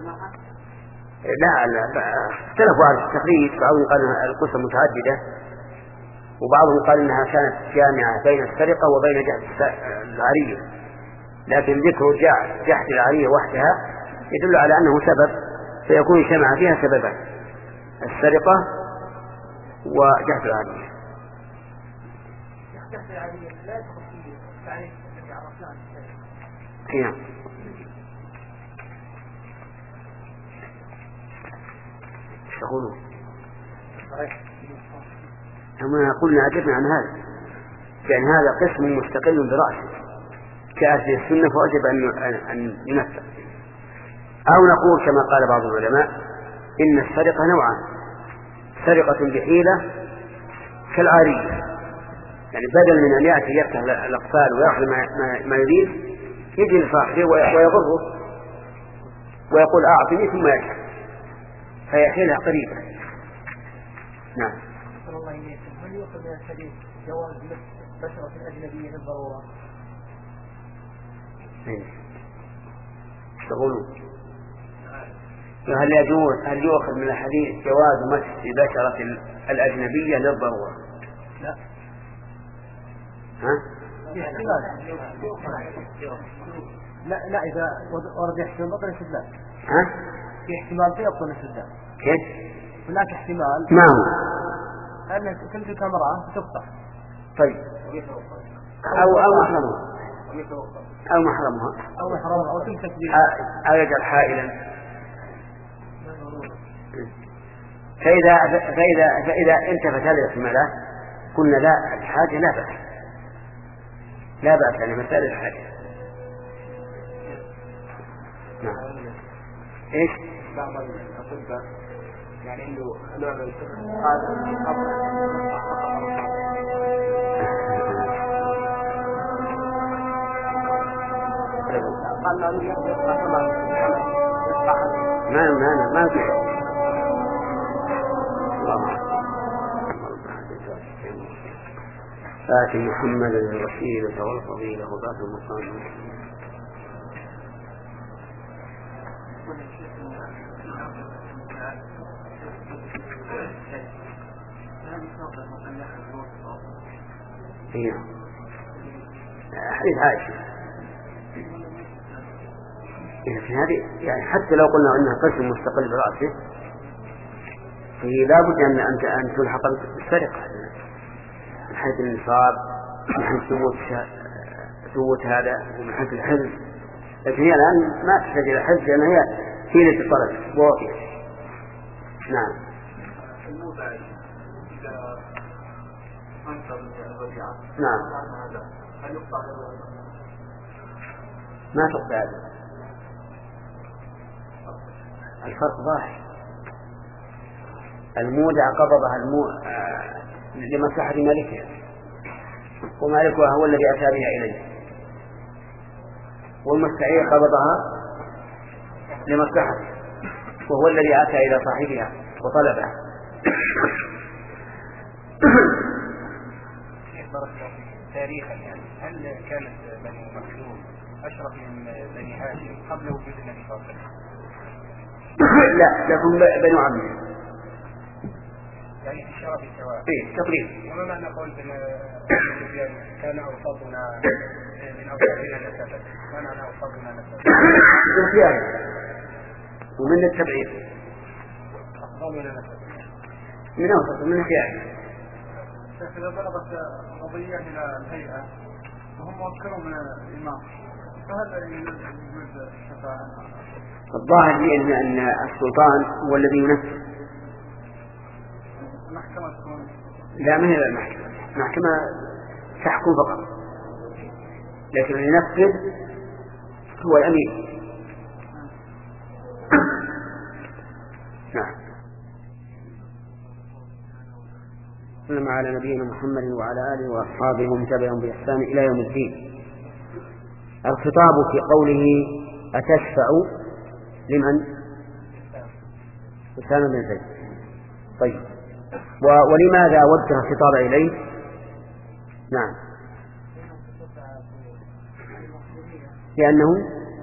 لا لا اختلفوا على التقريب، بعضهم قال أن القصة متعددة، وبعضهم قال أنها كانت جامعة بين السرقة وبين جحد العارية، لكن ذكر جحد العارية وحدها يدل على أنه سبب، فيكون جمع فيها سببان: السرقة وجحد العارية. جحد العارية لا يدخل فيه تعريف الذي عرفناه. نعم. يقولون كما قلنا عجبنا عن هذا، لأن هذا قسم مستقل برأسه كأهل السنة، فوجب أن ينفذ. أو نقول كما قال بعض العلماء إن السرقة نوعان: سرقة بحيلة كالعارية، يعني بدل من أن يأتي يفتح الأقفال ويأخذ ما يريد يجي الفاحشة ويضره ويقول أعطني ثم يشعر، فهي حيلة قريبة. نعم. صلى الله عليه وسلم. هل يؤخذ من الحديث جواز بشرة الأجنبية للضرورة؟ ايش تقولون؟ هل يجوز هل يؤخذ من الحديث جواز مس بشرة الأجنبية للضرورة؟ لا. ها؟ لا لا إذا ورد يحتمل بطل الاستدلال. ها؟ في احتمال فيبطل الاستدلال. كيف؟ هناك احتمال. ما هو؟ أن تمسك امرأة تقطع. طيب. أو أو محرمها. أو محرمها. أو محرمها أو تمسك بها. أو يجعل حائلا. فإذا فإذا فإذا انتفت هذه الاحتمالات قلنا لا، الحاجة لا بأس، لا بأس يعني مسألة الحاجة. نعم. إيش؟ بعض الأطباء يعني عنده نوع من هذا ما ما ما في آتي محمد الوسيلة والفضيلة وبعث المقام. هي حديث عائشة، لكن هذه يعني حتى لو قلنا أنها قسم مستقل برأسه فهي لا بد أن أن أن تلحق بالسرقة من حيث النصاب، من حيث ثبوت ثبوت هذا، ومن حيث الحفظ، لكن هي الآن ما تحتاج إلى حفظ لأن هي حيلة الطرف واقع. نعم. الموضع إذا أنت الرجعة نعم. هل يقطع ما تقطع الفرق ظاهر. المودع قبضها المو... آه... لمصلحة مالكها، ومالكها هو الذي أتى بها إليه، والمستعير قبضها لمصلحته وهو الذي أتى إلى صاحبها وطلبها. تاريخا يعني هل كانت بني مخزوم أشرف من بني هاشم قبل وجود النبي صلى الله عليه وسلم؟ لا، لهم بنو عمه يعني في الشرف سواء. إيه تقريبا. وما معنى قول بن سفيان كان أوسطنا من أوسطنا نسبا؟ ما معنى أوسطنا نسبا؟ سفيان ومن التبعير أفضلنا نسبا من أوسط من خيار. إذا طلبت قضية إلى الهيئة وهم موكلوا من الإمام فهل يوجد شفاعة؟ الظاهر لي أن أن السلطان هو الذي ينفذ. المحكمة تكون لا، ما هي المحكمة، المحكمة تحكم فقط، لكن ينفذ هو الأمير. نعم. سلم على نبينا محمد وعلى آله وأصحابه ومن تبعهم بإحسان إلى يوم الدين. الخطاب في قوله أتشفع لمن؟ أسامة بن زيد. طيب، ولماذا وجه الخطاب إليه؟ نعم، لأنه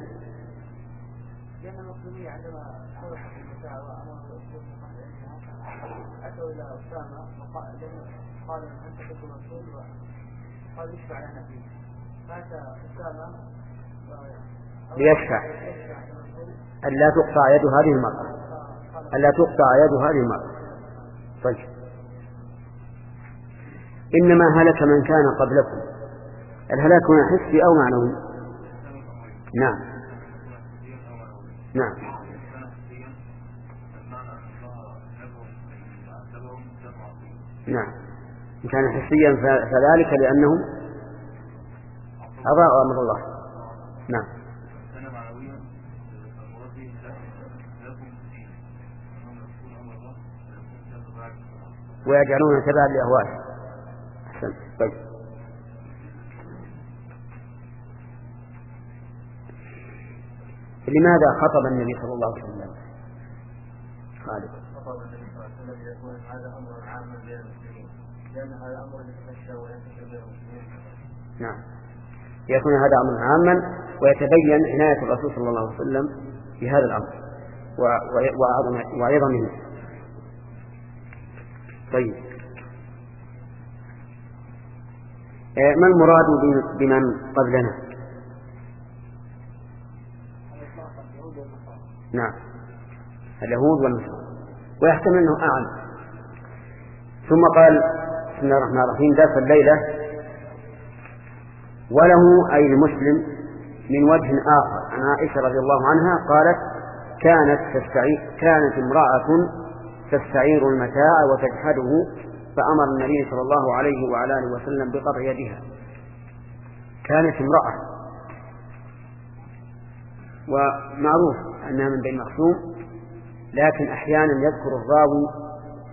لأن المسلمين عندما حرصت النساء وأمروا الرسول أتوا إلى أسامة قال أنت كنت مسؤول وقال يشفع لنا فيه، فأتى أسامة ليشفع أن لا تقطع يد هذه المرأة، أن لا تقطع يد هذه المرأة. طيب، إنما هلك من كان قبلكم. الهلاك هنا حسي أو معنوي؟ نعم نعم. نعم، إن كان حسيا فذلك لأنهم أضاعوا أمر الله. نعم. ويجعلون تبعا لأهوائهم. أحسن. طيب، لماذا خطب النبي صلى الله عليه وسلم؟ خالد. خطب النبي صلى الله عليه وسلم يكون هذا أمر عام بين المسلمين، لأن هذا أمر يتفشى وينتشر بين المسلمين. نعم، يكون هذا أمر عاما ويتبين عناية الرسول صلى الله عليه وسلم بهذا الأمر وعظمه. طيب، ما المراد بمن قبلنا؟ نعم، اليهود والنصارى، ويحتمل أنه أعم. ثم قال بسم الله الرحمن الرحيم درس الليلة وله أي المسلم من وجه آخر عن عائشة رضي الله عنها قالت كانت تستعير كانت امرأة تستعير المتاع وتجحده فأمر النبي صلى الله عليه وعلى آله وسلم بقطع يدها. كانت امرأة، ومعروف أنها من بين مخزوم، لكن أحيانا يذكر الراوي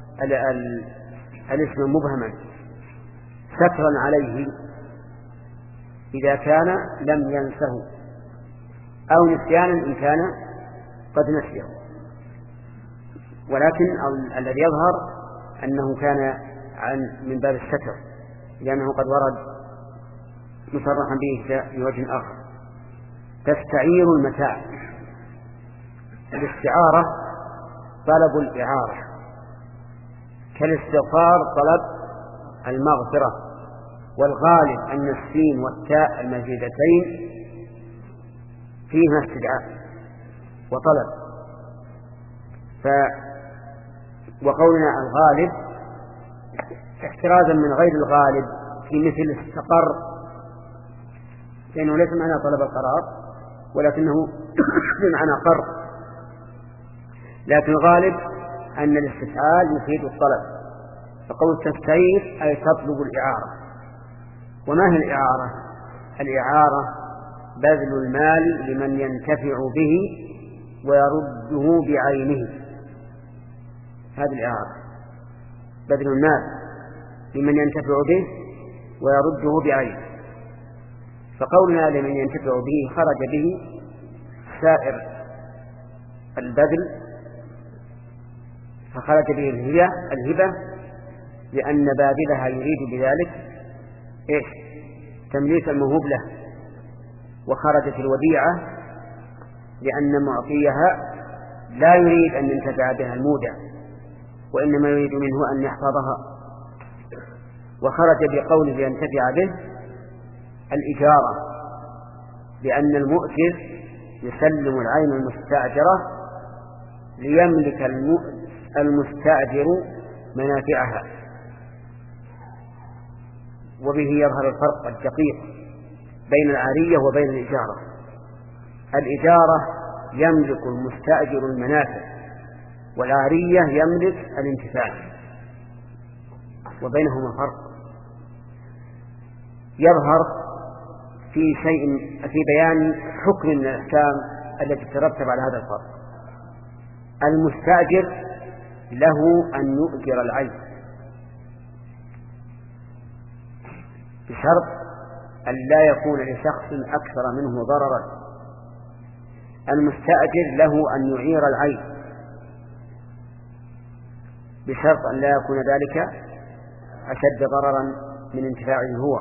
الاسم مبهما سترا عليه إذا كان لم ينسه أو نسيانا إن كان قد نسيه، ولكن الذي يظهر أنه كان عن من باب الستر، لأنه قد ورد مصرحا به في وجه آخر. تستعير المتاع، الاستعارة طلب الإعارة، كالاستغفار طلب المغفرة، والغالب أن السين والتاء المزيدتين فيهما استدعاء وطلب. ف وقولنا الغالب احترازا من غير الغالب في مثل استقر، لأنه ليس معنى طلب القرار ولكنه بمعنى قر، لكن الغالب أن الاستفعال يفيد الطلب. فقول تستعير أي تطلب الإعارة. وما هي الإعارة؟ الإعارة بذل المال لمن ينتفع به ويرده بعينه، هذه الإعارة بذل المال لمن ينتفع به ويرده بعينه. فقولنا لمن ينتفع به خرج به سائر البذل، فخرج به الهبة, الهبة لأن باذلها يريد بذلك إيش؟ تمليك الموهوب له. وخرجت الوديعة لأن معطيها لا يريد أن ينتفع بها المودع، وإنما يريد منه أن يحفظها. وخرج بقوله ينتفع به الإجارة، لأن المؤجر يسلم العين المستأجرة ليملك المستأجر منافعها. وبه يظهر الفرق الدقيق بين العارية وبين الإجارة. الإجارة يملك المستأجر المنافع، والعارية يملك الانتفاع، وبينهما فرق يظهر في شيء في بيان حكم من الأحكام التي تترتب على هذا الفرق. المستأجر له أن يؤجر العين بشرط أن لا يكون لشخص أكثر منه ضررا. المستأجر له أن يعير العين بشرط أن لا يكون ذلك أشد ضررا من انتفاعه هو.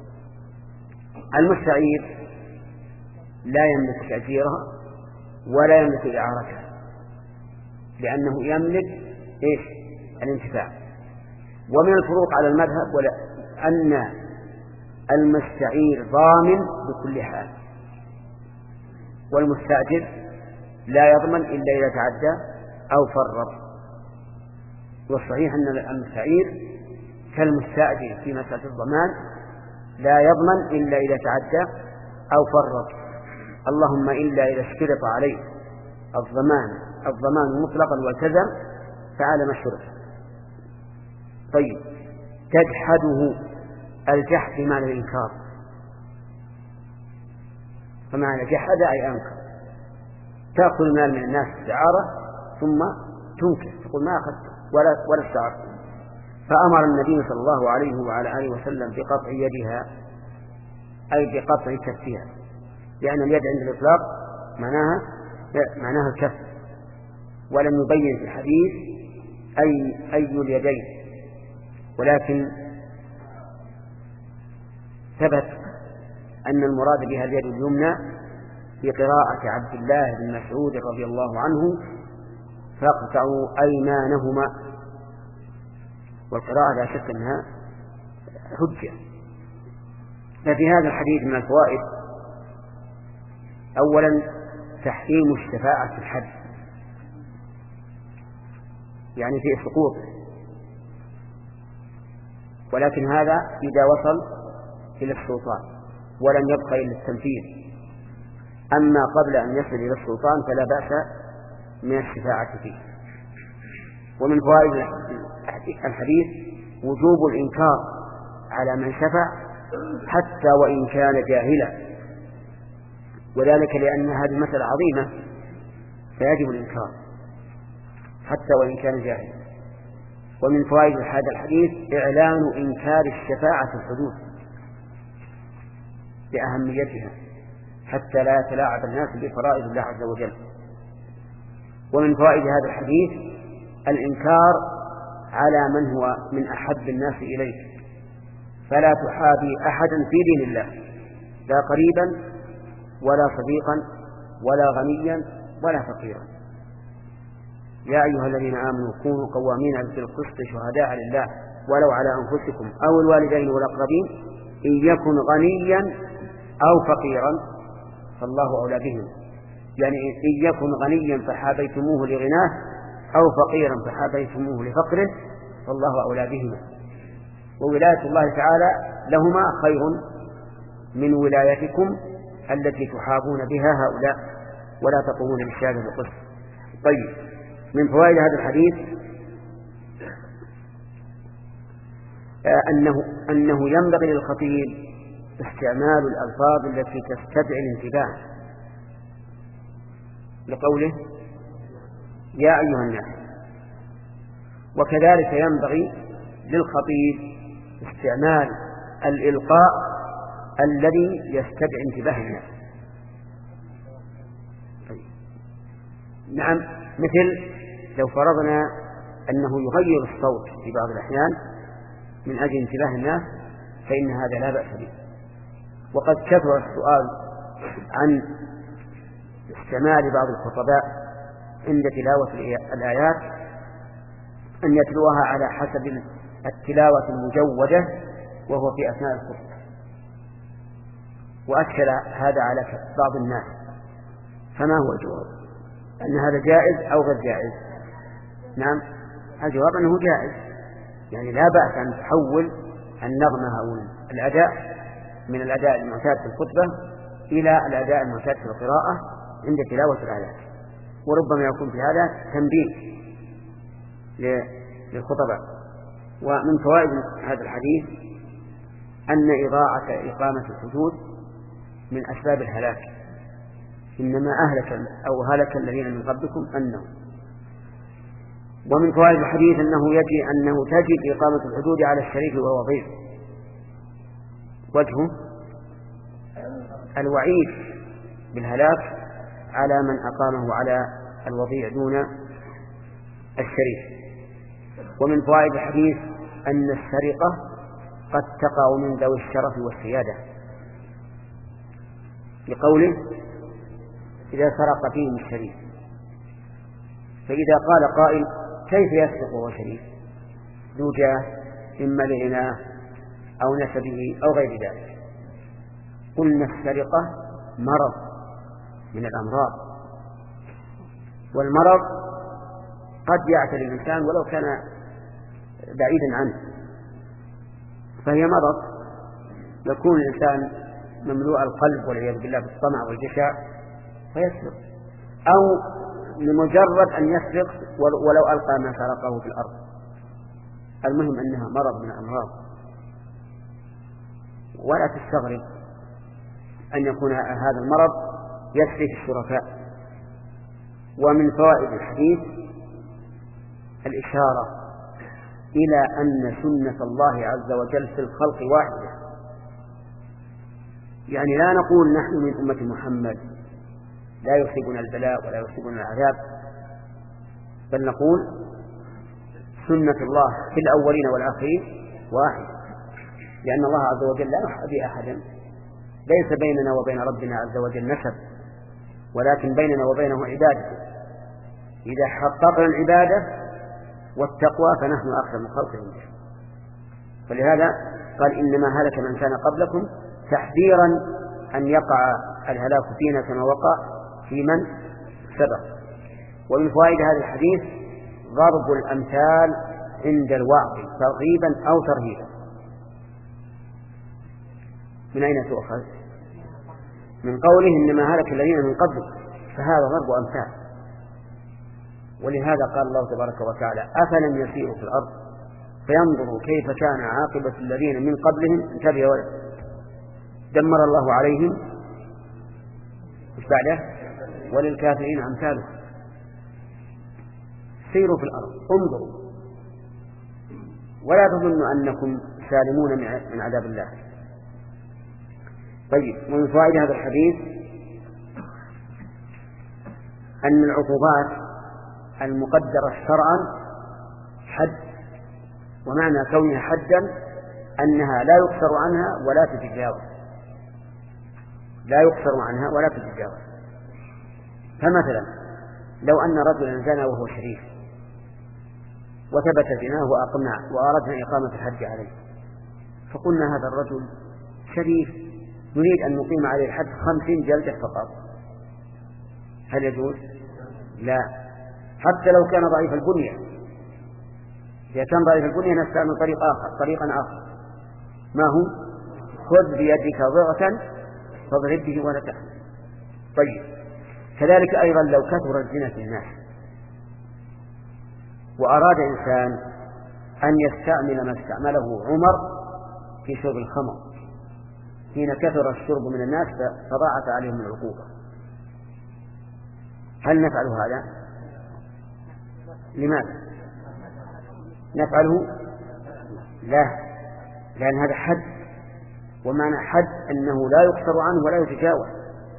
المستعير لا يملك تأجيرها ولا يملك إعارتها، لأنه يملك إيش؟ الانتفاع. ومن الفروق على المذهب ولا أن المستعير ضامن بكل حال، والمستأجر لا يضمن إلا إذا تعدى أو فرط. والصحيح أن المستعير كالمستأجر في مسألة الضمان لا يضمن إلا إذا تعدى أو فرط، اللهم إلا إذا اشترط عليه الضمان الضمان مطلقا والتزم فعلى ما اشترط. طيب، تجحده الجحد بمعنى الإنكار، فمعنى جحد أي أنكر. تأخذ المال من الناس استعارة ثم تنكر، تقول ما أخذت ولا ولا استعرت. فأمر النبي صلى الله عليه وعلى آله وسلم بقطع يدها، أي بقطع كفها، لأن اليد عند الإطلاق معناها معناها الكف، ولم يبين في الحديث أي أي اليدين، ولكن ثبت أن المراد بها اليد اليمنى بقراءة عبد الله بن مسعود رضي الله عنه فاقطعوا أيمانهما، والقراءة لا شك أنها حجة. ففي هذا الحديث من الفوائد: أولا تحريم الشفاعة في الحد، يعني في سقوطه، ولكن هذا إذا وصل إلى السلطان ولم يبقى إلا التنفيذ. أما قبل أن يصل إلى السلطان فلا بأس من الشفاعة فيه. ومن فوائد الحديث وجوب الإنكار على من شفع حتى وإن كان جاهلا، وذلك لأن هذه مسألة عظيمة فيجب الإنكار حتى وإن كان جاهلا. ومن فوائد هذا الحديث إعلان إنكار الشفاعة في الحدود لأهميتها حتى لا يتلاعب الناس بفرائض الله عز وجل. ومن فوائد هذا الحديث الإنكار على من هو من أحب الناس إليك، فلا تحابي أحدا في دين الله، لا قريبا ولا صديقا ولا غنيا ولا فقيرا. يا أيها الذين آمنوا كونوا قوامين بالقسط شهداء لله ولو على أنفسكم أو الوالدين والأقربين إن يكن غنيا أو فقيرا فالله أولى بهم، يعني إن يكن غنيا فحابيتموه لغناه أو فقيرا فحابيتموه لفقره فالله أولى بهما. وولاية الله تعالى لهما خير من ولايتكم التي تحابون بها هؤلاء ولا تقومون بالشهادة بالقسط. طيب، من فوائد هذا الحديث أنه, أنه ينبغي للخطيب استعمال الألفاظ التي تستدعي الانتباه لقوله يا أيها الناس. وكذلك ينبغي للخطيب استعمال الإلقاء الذي يستدعي انتباه الناس. نعم، مثل لو فرضنا أنه يغير الصوت في بعض الأحيان من أجل انتباه الناس فإن هذا لا بأس به. وقد كثر السؤال عن استعمال بعض الخطباء عند تلاوة الآيات أن يتلوها على حسب التلاوة المجودة وهو في أثناء الخطبة، وأشكل هذا على بعض الناس. فما هو الجواب؟ أن هذا جائز أو غير جائز؟ نعم، الجواب أنه جائز، يعني لا بأس أن تحول النغمة أو الأداء من الأداء المعتاد في الخطبة إلى الأداء المعتاد في القراءة عند تلاوة الآيات. وربما يكون في هذا تنبيه للخطباء. ومن فوائد هذا الحديث أن إضاعة إقامة الحدود من أسباب الهلاك، إنما أهلك أو هلك الذين من قبلكم أنه. ومن فوائد الحديث أنه يجي أنه تجب إقامة الحدود على الشريف والوضيع. وجهه الوعيد بالهلاك على من أقامه على الوضيع دون الشريف. ومن فوائد الحديث أن السرقة قد تقع من ذوي الشرف والسيادة، لقوله إذا سرق فيهم الشريف. فإذا قال قائل كيف يسرق وهو شريف ذو جاه إما لغناه أو نسبه أو غير ذلك؟ قلنا السرقة مرض من الأمراض، والمرض قد يعتري الإنسان ولو كان بعيدا عنه، فهي مرض. يكون الإنسان مملوء القلب والعياذ بالله بالطمع والجشع فيسرق، أو لمجرد أن يسرق ولو ألقى ما سرقه في الأرض. المهم أنها مرض من الأمراض. ولا تستغرب أن يكون هذا المرض يسري في الشركاء. ومن فوائد الحديث الإشارة إلى أن سنة الله عز وجل في الخلق واحدة، يعني لا نقول نحن من أمة محمد لا يصيبنا البلاء ولا يصيبنا العذاب، بل نقول سنة الله في الأولين والآخرين واحد، لأن الله عز وجل لا يحابي أحدا، ليس بيننا وبين ربنا عز وجل نسب، ولكن بيننا وبينه عبادة. إذا حققنا العبادة والتقوى فنحن أكثر من خلق عنده. فلهذا قال إنما هلك من كان قبلكم تحذيرا أن يقع الهلاك فينا كما وقع في من سبق. ومن فوائد هذا الحديث ضرب الأمثال عند الوعظ ترغيبا أو ترهيبا. من أين تؤخذ؟ من قوله إنما هلك الذين من قبل، فهذا ضرب أمثال. ولهذا قال الله تبارك وتعالى أفلم يسيروا في الأرض فينظروا كيف كان عاقبة الذين من قبلهم. انتبهوا، دمر الله عليهم مش بعده وللكافرين أمثاله. سيروا في الأرض، انظروا، ولا تظنوا أنكم سالمون من عذاب الله. طيب، ومن فوائد هذا الحديث أن العقوبات المقدرة شرعا حد، ومعنى كونها حدا أنها لا يقصر عنها ولا تتجاوز، لا يقصر عنها ولا تتجاوز. فمثلا لو أن رجلا زنى وهو شريف وثبت زناه وأقمنا وأردنا إقامة الحد عليه، فقلنا هذا الرجل شريف نريد أن نقيم عليه الحد خمسين جلدة فقط، هل يجوز؟ لا، حتى لو كان ضعيف البنية. إذا كان ضعيف البنية نستعمل طريق آخر طريقا آخر ما هو خذ بيدك ضغطا فاضرب به ولا تحمل. طيب، كذلك أيضا لو كثر الزنا في الناس وأراد إنسان أن يستعمل ما استعمله عمر في شرب الخمر، حين كثر الشرب من الناس فضاعت عليهم العقوبة. هل نفعل هذا؟ لماذا نفعله؟ لا، لأن هذا حد، ومعنى حد أنه لا يقصر عنه ولا يتجاوز.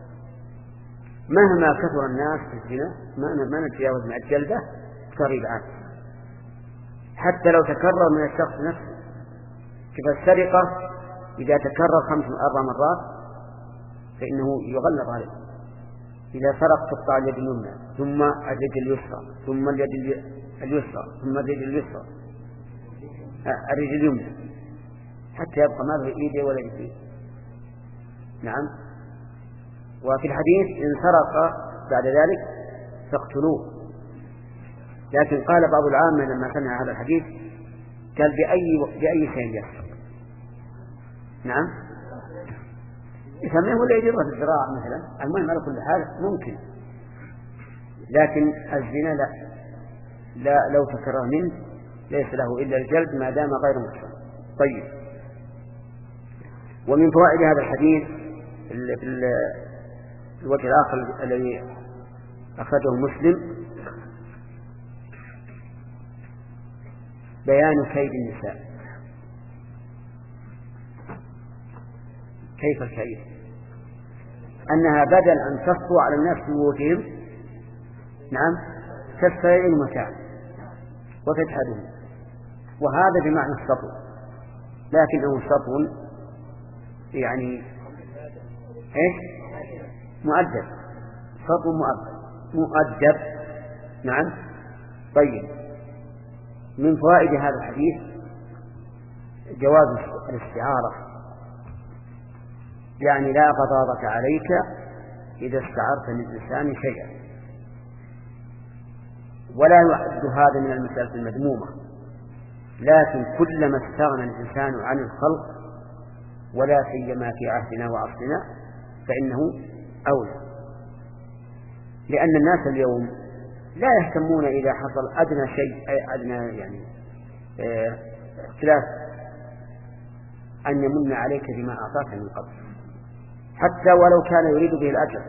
مهما كثر الناس في الزنا ما نتجاوز مع الجلدة قريب عنه، حتى لو تكرر من الشخص نفسه. كيف السرقة إذا تكرر خمس أربع مرات فإنه يغلظ عليه. إذا سرق تقطع اليد اليمنى ثم اليد اليسرى ثم اليد اليسرى ثم اليد اليسرى الرجل اليمنى حتى يبقى ما له إيده ولا رجليه. نعم. وفي الحديث إن سرق بعد ذلك فاقتلوه. لكن قال بعض العامة لما سمع هذا الحديث قال بأي بأي شيء يسرق. نعم، يسميه ولا يجره في الذراع مثلا، المهم على كل حال ممكن. لكن الزنا لا, لا لو تكرر منه ليس له إلا الجلد ما دام غير محصن. طيب، ومن فوائد هذا الحديث في الوجه الآخر الذي أخرجه مسلم بيان كيد النساء. كيف الكيد؟ أنها بدل أن تسطو على الناس في بيوتهم، نعم، تسترعي المكان وتجحدهم، وهذا بمعنى السطو، لكنه سطو يعني ايش؟ مؤدب، سطو مؤدب مؤدب نعم. طيب، من فوائد هذا الحديث جواز الاستعارة، يعني لا غضاضة عليك إذا استعرت من الإنسان شيئا، ولا يعد هذا من المسألة المذمومة، لكن كلما استغنى الإنسان عن الخلق ولا سيما في عهدنا وعصرنا فإنه أولى، لأن الناس اليوم لا يهتمون إذا حصل أدنى شيء أي أدنى يعني اختلاف أن يمن عليك بما أعطاك من قبل، حتى ولو كان يريد به الأجر.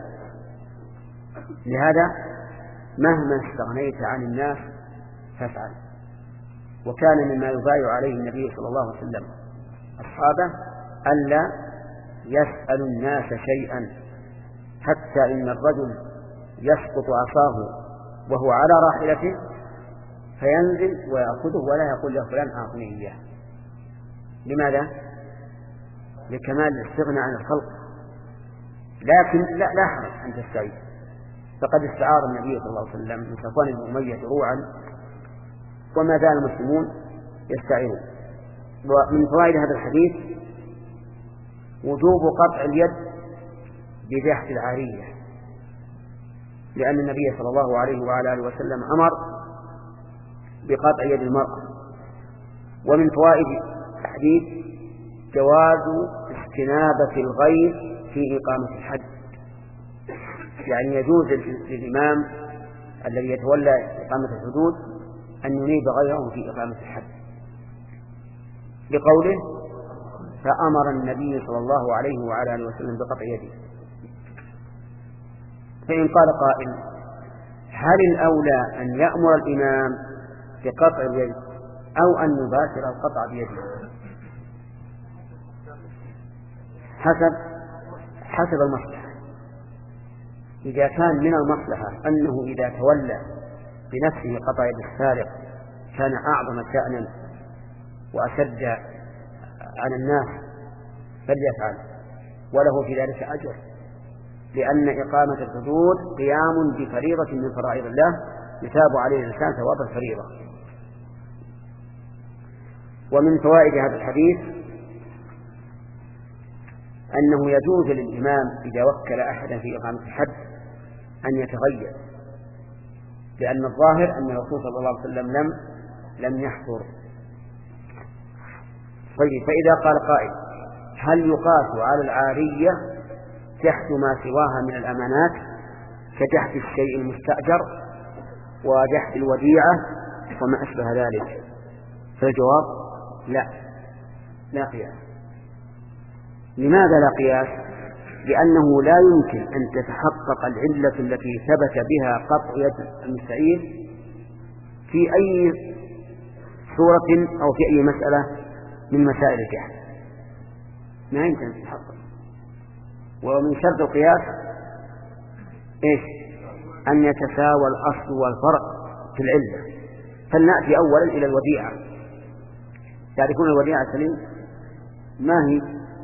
لهذا مهما استغنيت عن الناس فافعل. وكان مما يبايع عليه النبي صلى الله عليه وسلم أصحابه ألا يسأل الناس شيئا، حتى إن الرجل يسقط عصاه وهو على راحلته فينزل ويأخذه ولا يقول له فلان أعطني إياه. لماذا؟ لكمال الاستغناء عن الخلق. لكن لا, لا حرج أن تستعيد، فقد استعار النبي صلى الله عليه وسلم من صفوان بن أمية دروعا وما زال المسلمون يستعيرون. ومن فوائد هذا الحديث وجوب قطع اليد بجهد العارية، لأن النبي صلى الله عليه وعلى آله وسلم أمر بقطع يد المرأة. ومن فوائد الحديث جواز استنابة الغير في إقامة الحد، يعني يجوز للإمام الذي يتولى إقامة الحدود أن ينيب غيره في إقامة الحد، لقوله فأمر النبي صلى الله عليه وعلى آله وسلم بقطع يده. فإن قال قائل هل الأولى أن يأمر الإمام بقطع اليد أو أن يباشر القطع بيده؟ حسب حسب المصلحة. إذا كان من المصلحة أنه إذا تولى بنفسه قطع يد السارق كان أعظم شأنا وأشد على الناس فليفعل، وله في ذلك أجر، لأن إقامة الحدود قيام بفريضة من فرائض الله يثاب عليه الإنسان ثواب الفريضة. ومن فوائد هذا الحديث أنه يجوز للإمام إذا وكل أحدا في إقامة الحد أن يتغير، لأن الظاهر أن الرسول صلى الله عليه وسلم لم لم يحضر. طيب، فإذا قال قائل هل يقاس على العارية جحد ما سواها من الأمانات كجحد الشيء المستأجر وجحد الوديعة وما أشبه ذلك؟ فالجواب لا لا قياس، لماذا لا قياس؟ لأنه لا يمكن أن تتحقق العلة التي ثبت بها قطع يد المستعير في أي صورة أو في أي مسألة من مسائل الجهل، ما يمكن أن تتحقق. ومن شرط القياس إيش؟ أن يتساوى الأصل والفرع في العلة. فلنأتي أولا إلى الوديعة. تعرفون الوديعة سليم؟ ما هي؟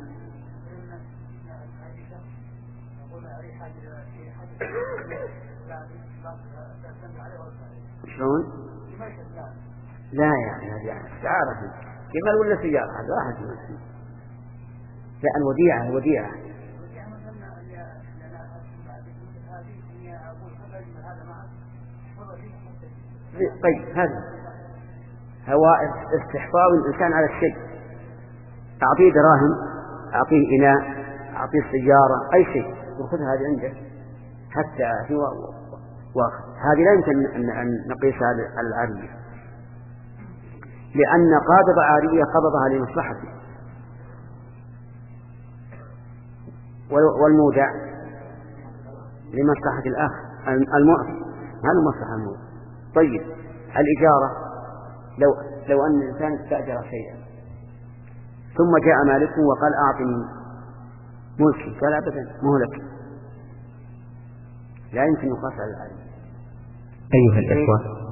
شلون؟ لا يعني هذه استعارة كما ولا سيارة هذا واحد يمثل. لا الوديعة الوديعة طيب هذا هو استحفاظ الإنسان على الشيء. أعطيه دراهم، أعطيه إناء، أعطيه سيارة، أي شيء وخذها هذه عنده حتى في واخذ. هذه لا يمكن أن نقيسها على العارية، لأن قابض عارية قبضها لمصلحته، والمودع لمصلحة الآخر المعطي، هذا مصلحة المودع. طيب الإجارة، لو لو أن الإنسان استأجر شيئا ثم جاء مالكه وقال أعطني ملكي، قال أبدا مهلك، لا يمكن يقاس على العارية. أيها الإخوة،